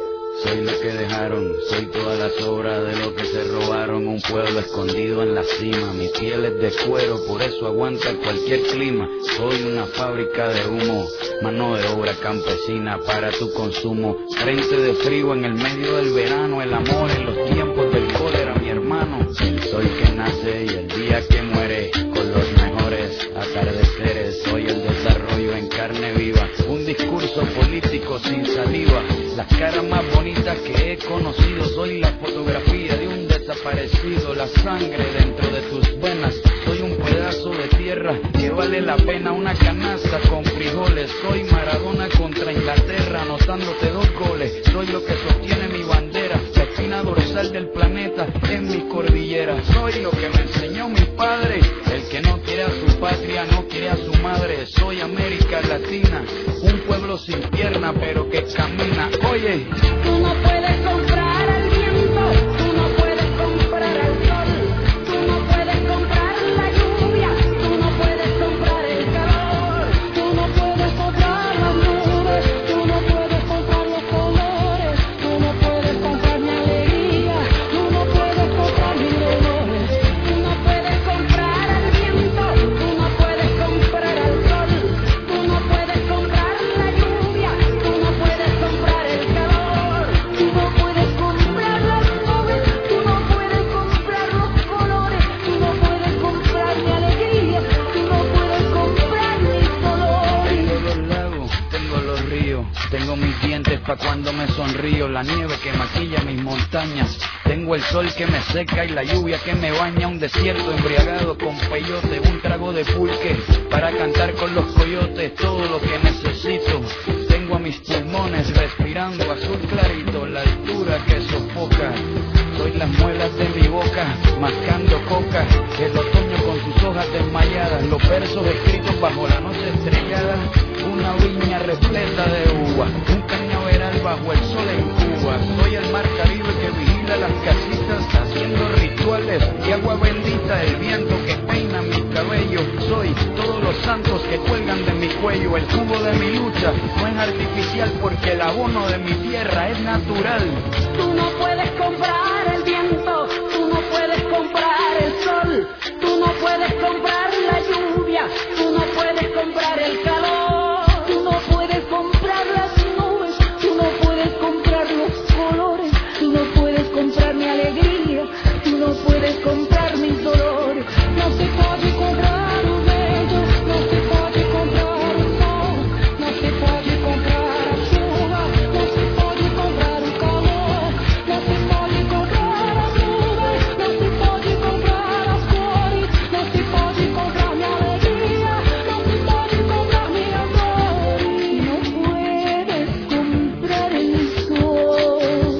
Soy lo que dejaron, soy todas las obras de lo que se robaron. Un pueblo escondido en la cima, mi piel es de cuero, por eso aguanta cualquier clima. Soy una fábrica de humo, mano de obra campesina para tu consumo. Frente de frío en el medio del verano, el amor en los tiempos del cólera, mi hermano. Soy que nace y el día que muere, con los mejores atardeceres. Soy el desarrollo en carne viva, un discurso político sin saliva. Las caras más bonitas que he conocido, soy la fotografía de un desaparecido, la sangre dentro de tus venas. Soy un pedazo de tierra que vale la pena una canasta con frijoles. Soy Maradona contra Inglaterra, anotándote dos goles. Soy lo que sostiene mi bandera, la espina dorsal del planeta en mis cordilleras. Soy lo que me enseñó mi padre, el que no quiere a su patria, no quiere a su madre. Soy América Latina, un pueblo sin pierna pero que camina. Oye, tú no puedes comprar al viento, tú no puedes comprar al sol, tú no puedes comprar la lluvia, tú no puedes comprar el calor, tú no puedes comprar las nubes, tú no puedes comprar los colores, tú no puedes comprar mi alegría, tú no puedes comprar mis dolores, tú no puedes comprar al viento, tú no puedes comprar al sol, tú no puedes comprar la lluvia, tú no puedes comprar el calor, tú no puedes comprar las nubes, tú no puedes comprar los colores, tú no puedes comprar mi alegría, tú no puedes comprar mis dolores. tengo los lagos, tengo los ríos, tengo mis dientes pa' cuando me sonrío, la nieve que maquilla mis montañas, tengo el sol que me seca y la lluvia que me baña, un desierto embriagado con peyote, un trago de pulque para cantar con los coyotes, todo lo que necesito. Tengo a mis pulmones respirando azul clarito, la altura que sofoca. Soy las muelas de mi boca, mascando coca, el otoño con sus hojas desmayadas, los versos escritos bajo la noche estrellada, una viña repleta de uva, un cañaveral bajo el sol en Cuba. Soy el mar Caribe que vigila las casitas, haciendo rituales cuello. El jugo de mi lucha no es artificial porque el abono de mi tierra es natural. Tú no puedes comprar el viento, tú no puedes comprar el sol, tú no puedes comprar la lluvia, tú no puedes comprar el calor, tú no puedes comprar las nubes, tú no puedes comprar los colores, tú no puedes comprar mi alegría, tú no puedes comprar mis dolores. No se puede comprar un bello, no se puede comprar un sol, no se puede comprar la chuva, no se puede comprar un calor, no se puede comprar las nubes, no se puede comprar las flores, no se puede comprar mi alegría, no se puede comprar mi amor. No puedes comprar el sol,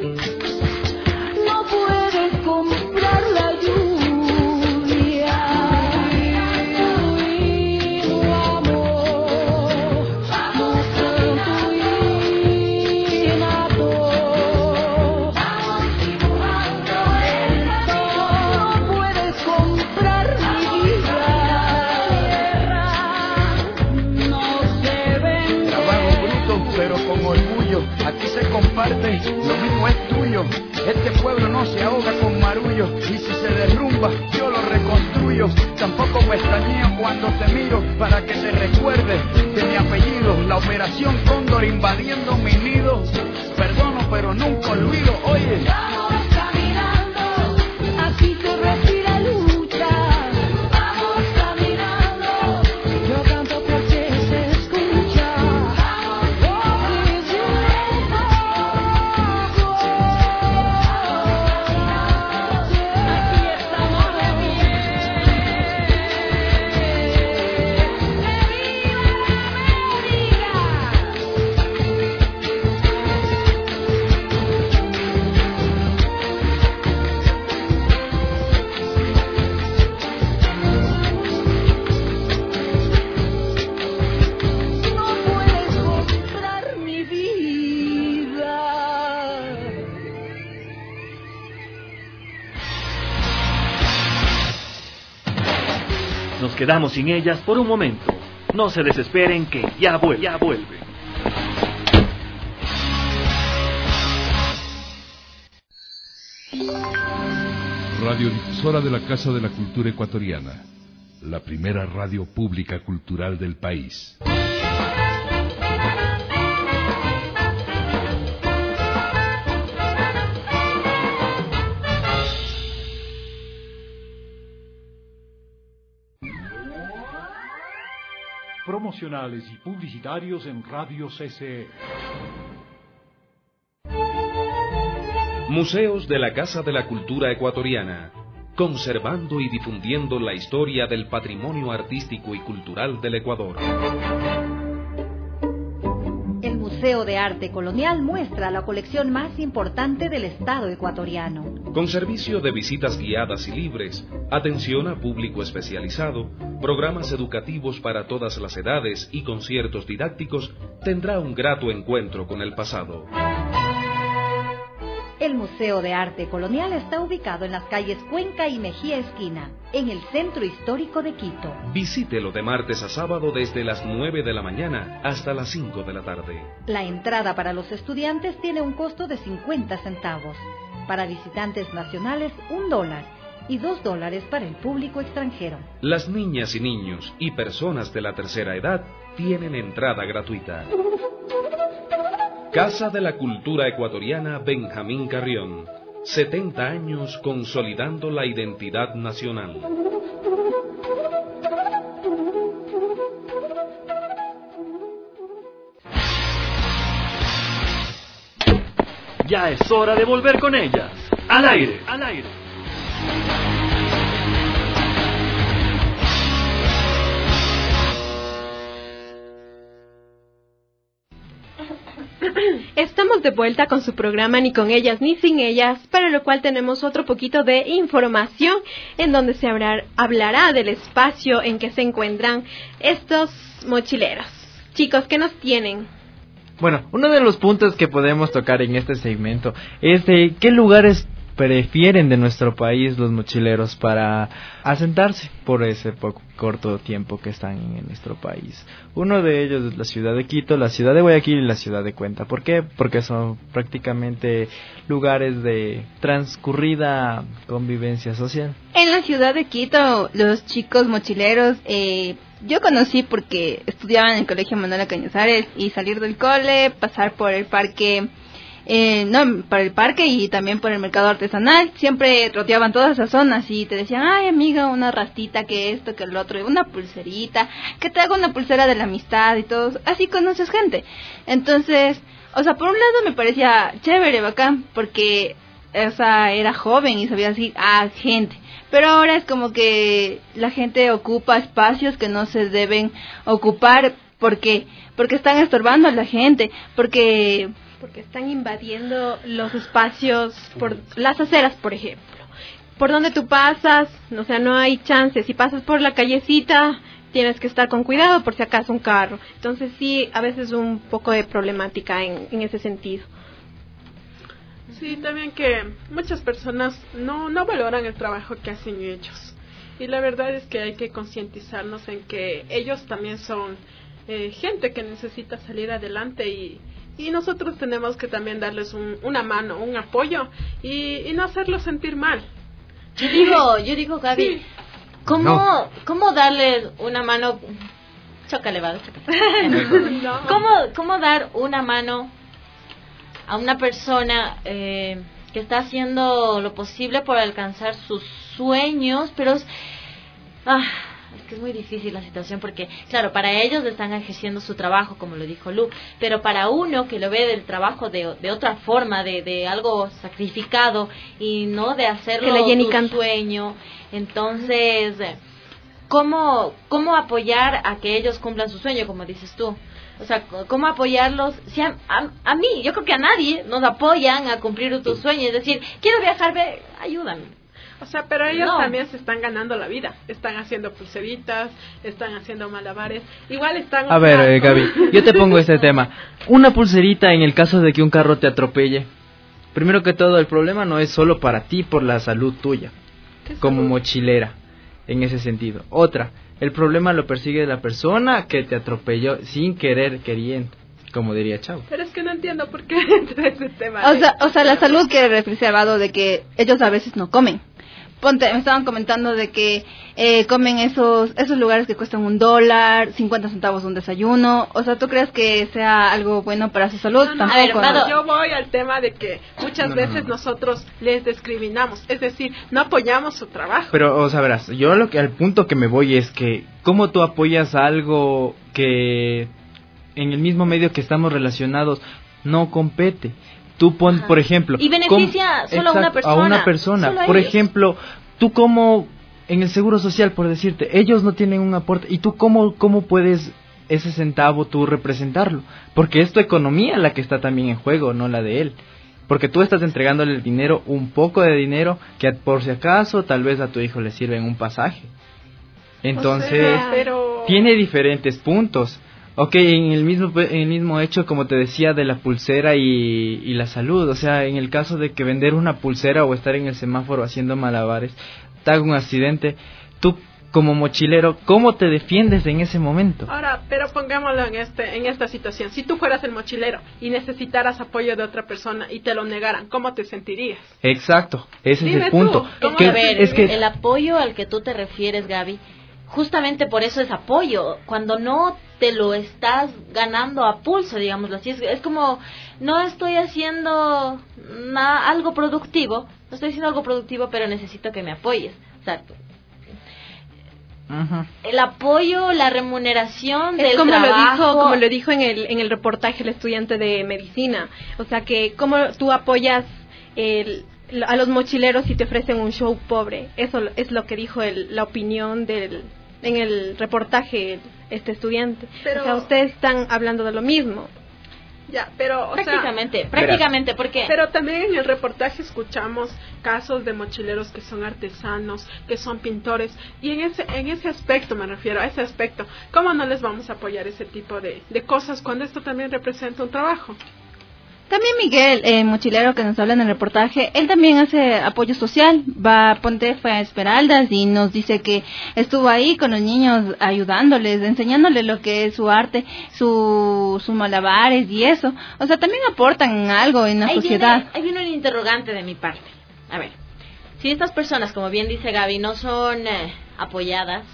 no puedes comprar la lluvia. Pero con orgullo, aquí se comparte, lo mismo es tuyo. Este pueblo no se ahoga con marullo, y si se derrumba, yo lo reconstruyo. Tampoco pestañeo cuando te miro, para que te recuerde de mi apellido. La operación Cóndor invadiendo mi nido, perdono pero nunca olvido, oye. Vamos caminando, aquí se respira lucha. Vamos caminando, yo canto porque se escucha. Nos quedamos sin ellas por un momento. No se desesperen que ya vuelve. Ya vuelve. Radiodifusora de la Casa de la Cultura Ecuatoriana, la primera radio pública cultural del país. Promocionales y publicitarios en Radio C C E. Museos de la Casa de la Cultura Ecuatoriana, conservando y difundiendo la historia del patrimonio artístico y cultural del Ecuador. El Museo de Arte Colonial muestra la colección más importante del Estado ecuatoriano. Con servicio de visitas guiadas y libres, atención a público especializado, programas educativos para todas las edades y conciertos didácticos, tendrá un grato encuentro con el pasado. El Museo de Arte Colonial está ubicado en las calles Cuenca y Mejía Esquina, en el centro histórico de Quito. Visítelo de martes a sábado desde las nueve de la mañana hasta las cinco de la tarde. La entrada para los estudiantes tiene un costo de cincuenta centavos. Para visitantes nacionales, un dólar. Y dos dólares para el público extranjero. Las niñas y niños y personas de la tercera edad tienen entrada gratuita. Casa de la Cultura Ecuatoriana Benjamín Carrión. setenta años consolidando la identidad nacional. Ya es hora de volver con ellas. Al aire, al aire. Estamos de vuelta con su programa Ni con ellas ni sin ellas, para lo cual tenemos otro poquito de información en donde se hablar, hablará del espacio en que se encuentran estos mochileros. Chicos, ¿qué nos tienen? Bueno, uno de los puntos que podemos tocar en este segmento es de qué lugares prefieren de nuestro país los mochileros para asentarse por ese poco corto tiempo que están en nuestro país. Uno de ellos es la ciudad de Quito, la ciudad de Guayaquil y la ciudad de Cuenca. ¿Por qué? Porque son prácticamente lugares de transcurrida convivencia social. En la ciudad de Quito, los chicos mochileros, eh, yo conocí porque estudiaba en el colegio Manuela Cañizares y salir del cole, pasar por el parque, eh, no, por el parque y también por el mercado artesanal, siempre rodeaban todas esas zonas y te decían, ay amiga, una rastita, que esto, que el otro, una pulserita, que te hago una pulsera de la amistad y todo, así conoces gente. Entonces, o sea, por un lado me parecía chévere, bacán, porque, o sea, era joven y sabía decir, ah, gente. Pero ahora es como que la gente ocupa espacios que no se deben ocupar. ¿Por qué? Porque están estorbando a la gente, porque... Porque están invadiendo los espacios, por las aceras, por ejemplo. Por donde tú pasas, o sea, no hay chance. Si pasas por la callecita, tienes que estar con cuidado por si acaso un carro. Entonces sí, a veces un poco de problemática en, en ese sentido. Sí, también que muchas personas no, no valoran el trabajo que hacen ellos. Y la verdad es que hay que concientizarnos en que ellos también son eh, gente que necesita salir adelante y, y nosotros tenemos que también darles un, una mano, un apoyo y, y no hacerlos sentir mal. Yo digo, yo digo, Gaby, sí. ¿cómo, no. ¿cómo darles una mano? Chócale, va, chócale. no. ¿Cómo, ¿Cómo dar una mano a una persona eh, que está haciendo lo posible por alcanzar sus sueños, pero es, ah, es que es muy difícil la situación porque, claro, para ellos están ejerciendo su trabajo, como lo dijo Lu, pero para uno que lo ve del trabajo de, de otra forma, de, de algo sacrificado y no de hacerlo tu sueño, entonces, ¿cómo, ¿cómo apoyar a que ellos cumplan su sueño, como dices tú? O sea, ¿cómo apoyarlos? Si a, a, a mí, yo creo que a nadie nos apoyan a cumplir tu sueño. Es decir, quiero viajar, ve, ayúdame. O sea, pero ellos no. también se están ganando la vida. Están haciendo pulseritas, están haciendo malabares. Igual están... A ver, eh, Gaby, yo te pongo este tema. Una pulserita en el caso de que un carro te atropelle. Primero que todo, el problema no es solo para ti, por la salud tuya, como salud? mochilera, en ese sentido. Otra, el problema lo persigue la persona que te atropelló sin querer, queriendo, como diría Chavo. Pero es que no entiendo por qué entra ese tema. O sea, o sea, la salud que he reservado de que ellos a veces no comen. Ponte, me estaban comentando de que eh, comen esos esos lugares que cuestan un dólar, cincuenta centavos un desayuno. O sea, ¿tú crees que sea algo bueno para su salud? No, no, a ver, no. Yo voy al tema de que muchas no, veces no, no. nosotros les discriminamos, es decir, no apoyamos su trabajo. Pero, o sea, verás, yo lo que al punto que me voy es que ¿cómo tú apoyas algo que en el mismo medio que estamos relacionados no compete? Tú pon, Ajá. por ejemplo... Y beneficia solo exacto, a una persona. A una persona. Solo por ellos. ejemplo, tú como en el seguro social, por decirte, ellos no tienen un aporte. ¿Y tú cómo, cómo puedes ese centavo tú representarlo? Porque es tu economía la que está también en juego, no la de él. Porque tú estás entregándole el dinero, un poco de dinero, que por si acaso tal vez a tu hijo le sirve en un pasaje. Entonces, o sea, pero... tiene diferentes puntos. Ok, en el mismo en el mismo hecho, como te decía, de la pulsera y, y la salud. O sea, en el caso de que vender una pulsera o estar en el semáforo haciendo malabares, te haga un accidente, tú como mochilero, ¿cómo te defiendes en ese momento? Ahora, pero pongámoslo en este en esta situación. Si tú fueras el mochilero y necesitaras apoyo de otra persona y te lo negaran, ¿cómo te sentirías? Exacto, ese Dime es el punto. Es que, a ver, es que el apoyo al que tú te refieres, Gaby, justamente por eso es apoyo. Cuando no te lo estás ganando a pulso, digámoslo así, es, es como no estoy haciendo na, algo productivo, no estoy haciendo algo productivo, pero necesito que me apoyes. O sea, uh-huh. el apoyo, la remuneración es del como trabajo. Lo dijo, como lo dijo en el en el reportaje el estudiante de medicina, o sea que cómo tú apoyas el a los mochileros si te ofrecen un show pobre. Eso es lo que dijo el, la opinión del en el reportaje este estudiante. Pero, o sea, ustedes están hablando de lo mismo. Ya, pero o prácticamente, sea, prácticamente, ¿por qué? Pero también en el reportaje escuchamos casos de mochileros que son artesanos, que son pintores, y en ese en ese aspecto me refiero, a ese aspecto, ¿cómo no les vamos a apoyar ese tipo de, de cosas cuando esto también representa un trabajo? También Miguel, eh, mochilero que nos habla en el reportaje, él también hace apoyo social, va, ponte, fue a Esmeraldas y nos dice que estuvo ahí con los niños ayudándoles, enseñándoles lo que es su arte, su, sus malabares y eso. O sea, también aportan algo en la ahí sociedad. Viene, ahí viene un interrogante de mi parte. A ver, si estas personas, como bien dice Gaby, no son eh, apoyadas,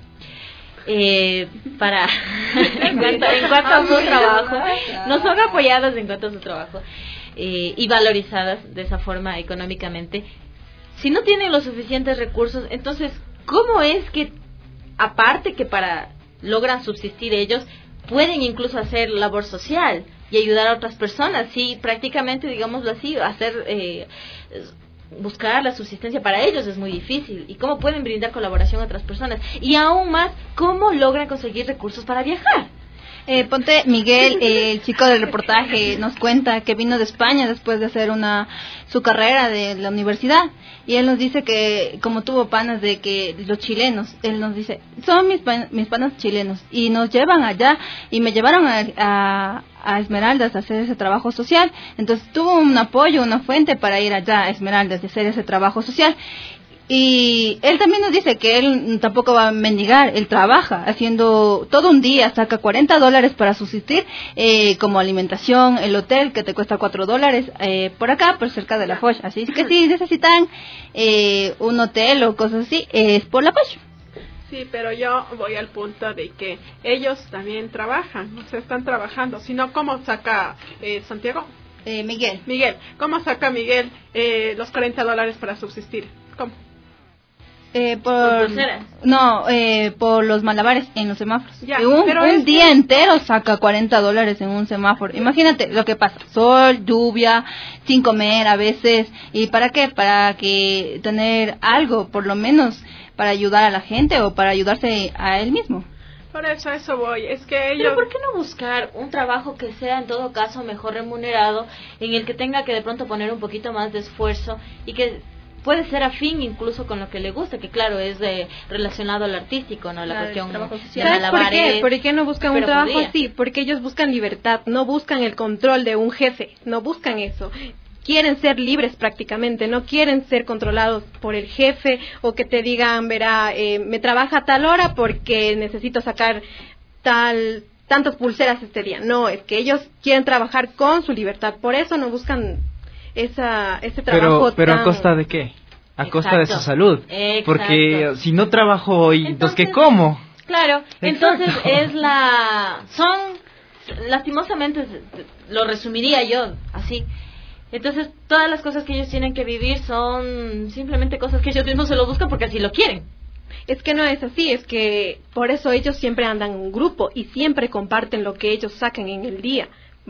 Eh, para en, cuanto, en cuanto a su trabajo, no son apoyadas en cuanto a su trabajo eh, y valorizadas de esa forma económicamente, si no tienen los suficientes recursos, entonces ¿cómo es que, aparte que para logran subsistir ellos, pueden incluso hacer labor social y ayudar a otras personas? Sí, prácticamente, digámoslo así, hacer eh, buscar la subsistencia para ellos es muy difícil. ¿Y cómo pueden brindar colaboración a otras personas? Y aún más, ¿cómo logran conseguir recursos para viajar? Eh, ponte, Miguel, eh, el chico del reportaje, nos cuenta que vino de España después de hacer una su carrera de la universidad. Y él nos dice que, como tuvo panas de que los chilenos, él nos dice, son mis, pan, mis panas chilenos. Y nos llevan allá, y me llevaron a, a, a Esmeraldas a hacer ese trabajo social. Entonces tuvo un apoyo, una fuente para ir allá a Esmeraldas y hacer ese trabajo social. Y él también nos dice que él tampoco va a mendigar, él trabaja haciendo todo un día, saca cuarenta dólares para subsistir, eh, como alimentación, el hotel que te cuesta cuatro dólares, eh, por acá, por cerca de la Foch. Así que si necesitan eh, un hotel o cosas así, eh, es por la Foch. Sí, pero yo voy al punto de que ellos también trabajan, o sea, están trabajando, si no, ¿cómo saca eh, Santiago? Eh, Miguel. Miguel, ¿cómo saca Miguel eh, los cuarenta dólares para subsistir? ¿Cómo? Eh, por, no, eh, por los malabares en los semáforos. Ya, un pero un es día que... entero saca cuarenta dólares en un semáforo. Imagínate lo que pasa, sol, lluvia, sin comer a veces. ¿Y para qué? Para que tener algo, por lo menos, para ayudar a la gente o para ayudarse a él mismo. Por eso, a eso voy, es que ellos... Pero ¿por qué no buscar un trabajo que sea en todo caso mejor remunerado, en el que tenga que de pronto poner un poquito más de esfuerzo y que puede ser afín incluso con lo que le gusta, que claro, es de, relacionado al artístico, ¿no? La Claro, cuestión de ¿Sabes malabares. por qué? ¿Por qué no buscan un pero trabajo podría. así? Porque ellos buscan libertad, no buscan el control de un jefe, no buscan eso. Quieren ser libres prácticamente, no quieren ser controlados por el jefe o que te digan, verá, eh, me trabaja a tal hora porque necesito sacar tal tantas pulseras este día. No, es que ellos quieren trabajar con su libertad, por eso no buscan esa ese trabajo Pero, pero tan... ¿a costa de qué? A costa de Exacto. su salud. Exacto. Porque si no trabajo hoy, entonces, ¿qué como? Claro, Exacto. entonces es la... Son, lastimosamente, lo resumiría yo así. Entonces, todas las cosas que ellos tienen que vivir son simplemente cosas que ellos mismos se lo buscan porque así lo quieren. Es que no es así, es que por eso ellos siempre andan en un grupo y siempre comparten lo que ellos sacan en el día.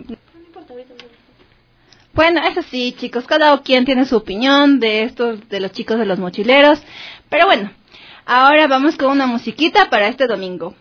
Bueno, eso sí, chicos, cada quien tiene su opinión de estos, de los chicos de los mochileros. Pero bueno, ahora vamos con una musiquita para este domingo.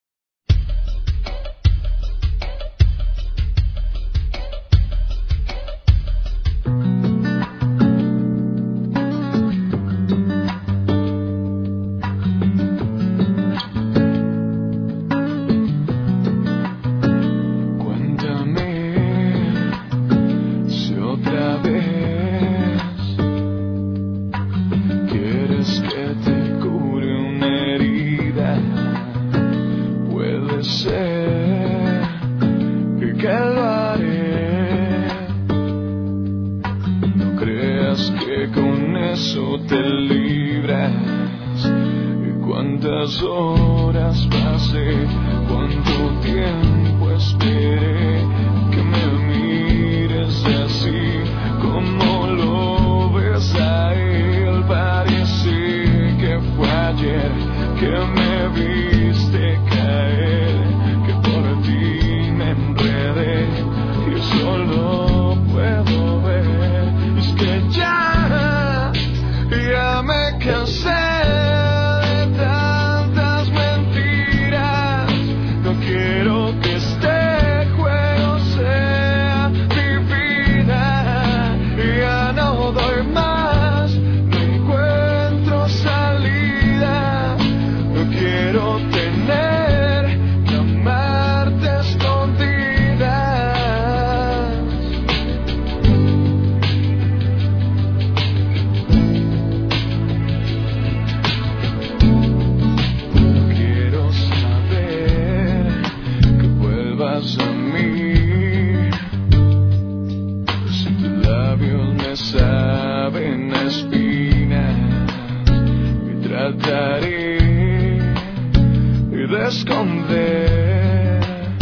Cuántas horas pasé, cuánto tiempo esperé que me mires así como lo ves a él. Parece que fue ayer que me viste caer, que por ti me enredé y solo puedo ver. Es que ya, ya me cansé. Quiero que este juego saben a espinas y trataré de esconder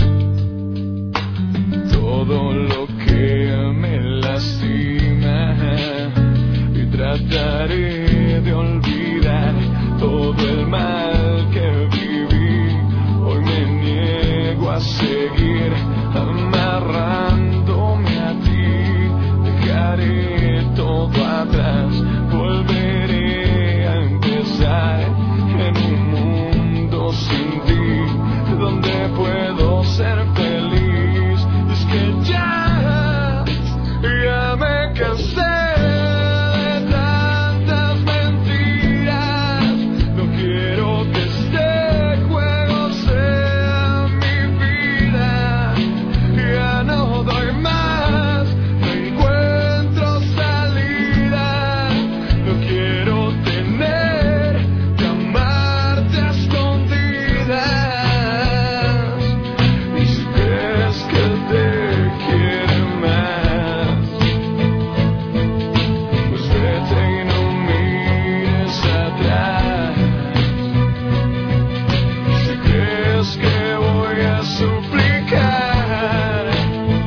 todo lo que me lastima y trataré de olvidar todo el mal que viví. Hoy me niego a seguir amarrándome a ti, dejaré todo atrás, volveré a empezar en un mundo sin ti, donde puedo ser feliz. Es que ya, ya me cansé de tantas mentiras. No quiero que este juego sea mi vida. Ya no doy más, no encuentro salida. No quiero tener que amarte a escondidas. Y si crees que te quiere más, pues vete y no mires atrás. Si crees que voy a suplicar,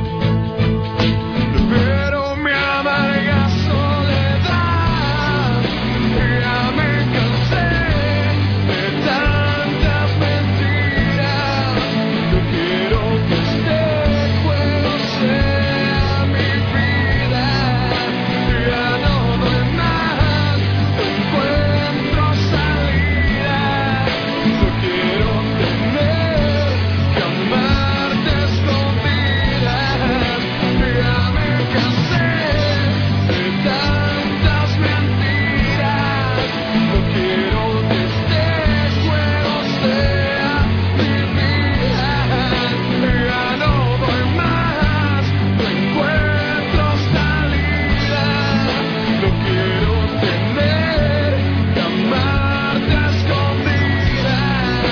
pero mi amarga soledad. Ya me cansé de tantas mentiras. No quiero que este juego sea mi vida. Ya no doy más, no encuentro salida. No quiero tener que amarte a escondidas. Ya me cansé de tantas mentiras. No quiero que este juego sea mi vida. Ya no doy más, no encuentro salida. No quiero tener que amarte a escondidas.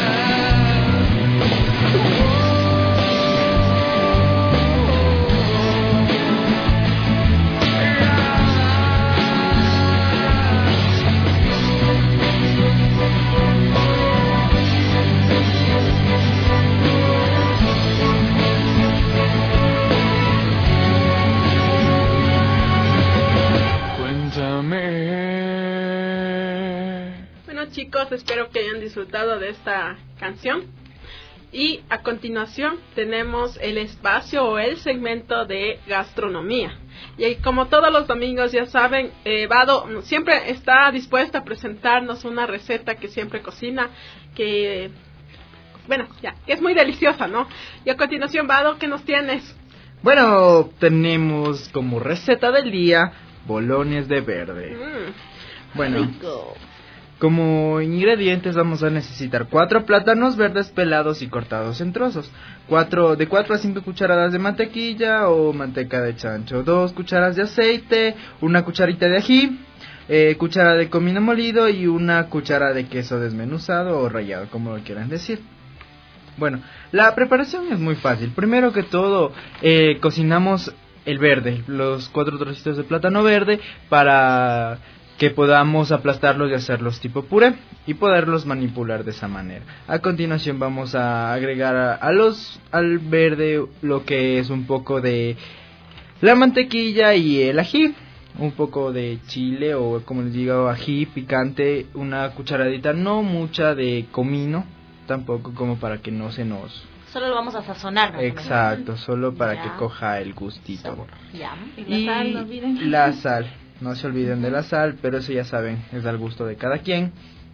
Cuéntame. Bueno, chicos, espero que hayan disfrutado de esta canción. Y a continuación tenemos el espacio o el segmento de gastronomía. Y ahí, como todos los domingos, ya saben, eh, Vado siempre está dispuesta a presentarnos una receta que siempre cocina, que, bueno, ya, que es muy deliciosa, ¿no? Y a continuación, Vado, ¿qué nos tienes? Bueno, tenemos como receta del día bolones de verde. Mm, Bueno, rico. como ingredientes vamos a necesitar cuatro plátanos verdes pelados y cortados en trozos, cuatro de cuatro a cinco cucharadas de mantequilla o manteca de chancho, dos cucharadas de aceite, una cucharita de ají, eh, cuchara de comino molido y una cuchara de queso desmenuzado o rallado, como lo quieran decir. Bueno, la preparación es muy fácil. Primero que todo, eh, cocinamos el verde, los cuatro trocitos de plátano verde, para que podamos aplastarlos y hacerlos tipo puré y poderlos manipular de esa manera. A continuación vamos a agregar a, a los al verde lo que es un poco de la mantequilla y el ají, un poco de chile o como les digo ají picante, una cucharadita no mucha de comino, tampoco como para que no se nos... Solo lo vamos a sazonar, ¿no? Exacto, solo para Ya. que coja el gustito. Ya. Y la sal, no olviden. La sal, no se olviden de la sal, pero eso ya saben, es al gusto de cada quien.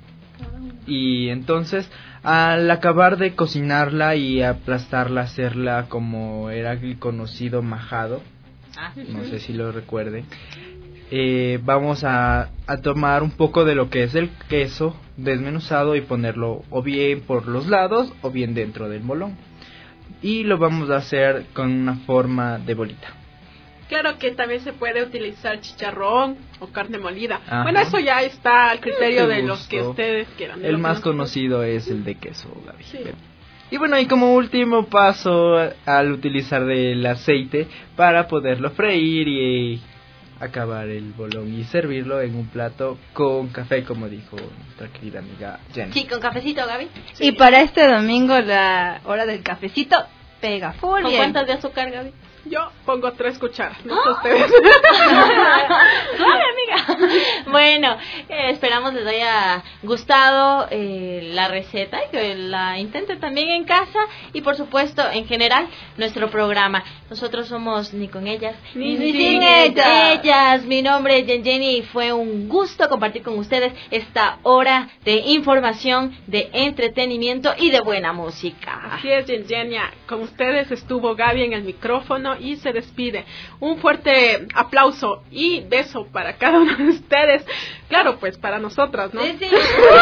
Y entonces, al acabar de cocinarla y aplastarla, hacerla como era el conocido majado, Ah, no sé si lo recuerden, eh, vamos a, a tomar un poco de lo que es el queso desmenuzado y ponerlo o bien por los lados o bien dentro del bolón. Y lo vamos a hacer con una forma de bolita. Claro que también se puede utilizar chicharrón o carne molida. Ajá. Bueno, eso ya está al criterio Te de los que gustó. ustedes quieran. de El lo que más nosotros- conocido es el de queso, Gaby. Sí. Y bueno, y como último paso, al utilizar el aceite para poderlo freír y acabar el bolón y servirlo en un plato con café, como dijo nuestra querida amiga Jenny. Sí, con cafecito, Gaby. Y para este domingo la hora del cafecito pega full ¿Con bien. cuántas de azúcar, Gaby? Yo pongo tres cucharas, no sé ustedes. Suave, amiga. Bueno, eh, esperamos les haya gustado eh, la receta y que la intenten también en casa y por supuesto en general nuestro programa. Nosotros somos ni con ellas ni, ni sin ellas. ellas. Mi nombre es Jen Jenny y fue un gusto compartir con ustedes esta hora de información, de entretenimiento y de buena música. Así es, Yengenia. Con ustedes estuvo Gaby en el micrófono y se despide. Un fuerte aplauso y beso para cada uno de ustedes. Claro, pues para nosotras, ¿no? Sí, sí.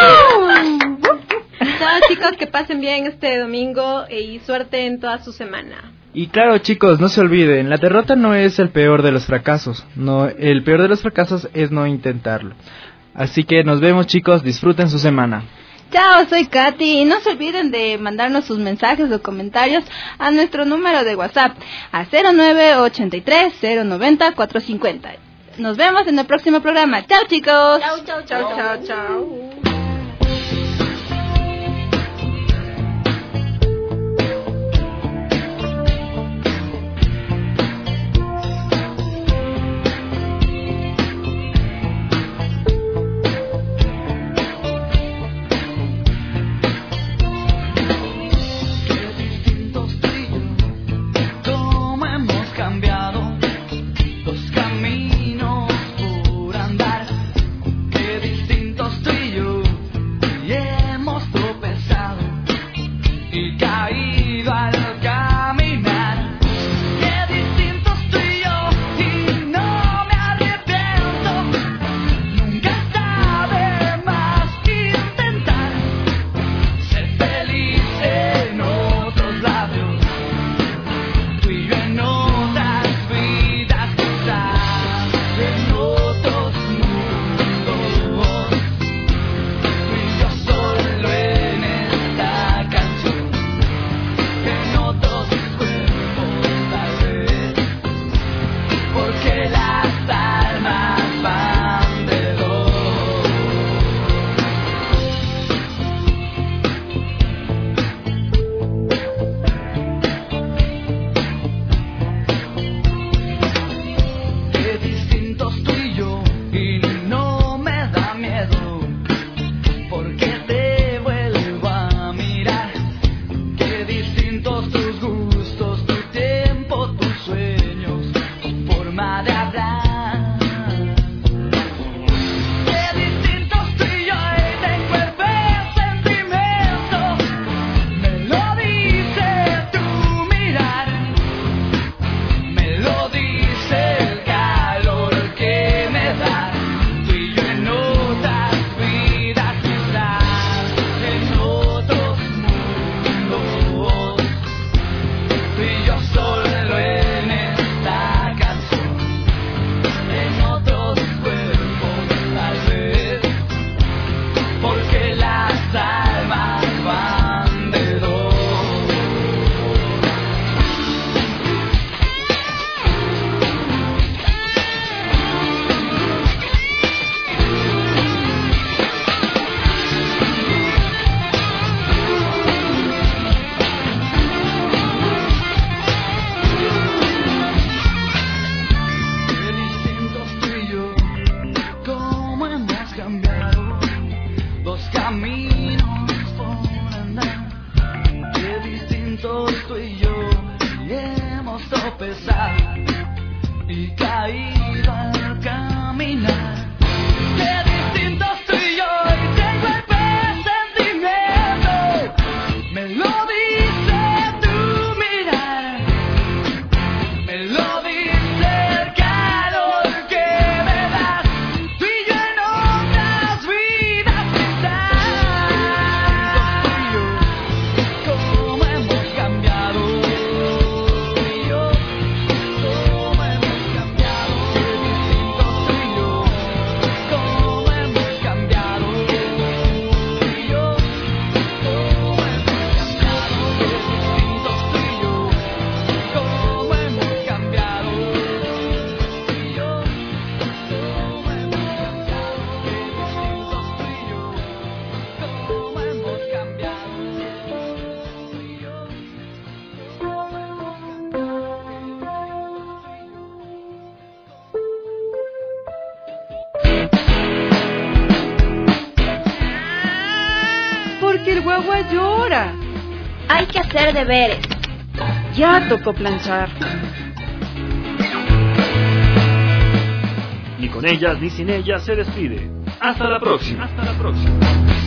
Chao, chicos, que pasen bien este domingo y suerte en toda su semana. Y claro, chicos, no se olviden, la derrota no es el peor de los fracasos. No, el peor de los fracasos es no intentarlo. Así que nos vemos, chicos, disfruten su semana. Chao, soy Katy y no se olviden de mandarnos sus mensajes o comentarios a nuestro número de WhatsApp a cero nueve ochenta y tres cero noventa cuatrocientos cincuenta. Nos vemos en el próximo programa. Chao, chicos. Chao, chao, chao, chao, chao. Tus gustos, tu tiempo, tus sueños, tu forma de hablar. que el guagua llora. Hay que hacer deberes. Ya tocó planchar. Ni con ellas ni sin ellas se despide. Hasta la próxima. Hasta la próxima.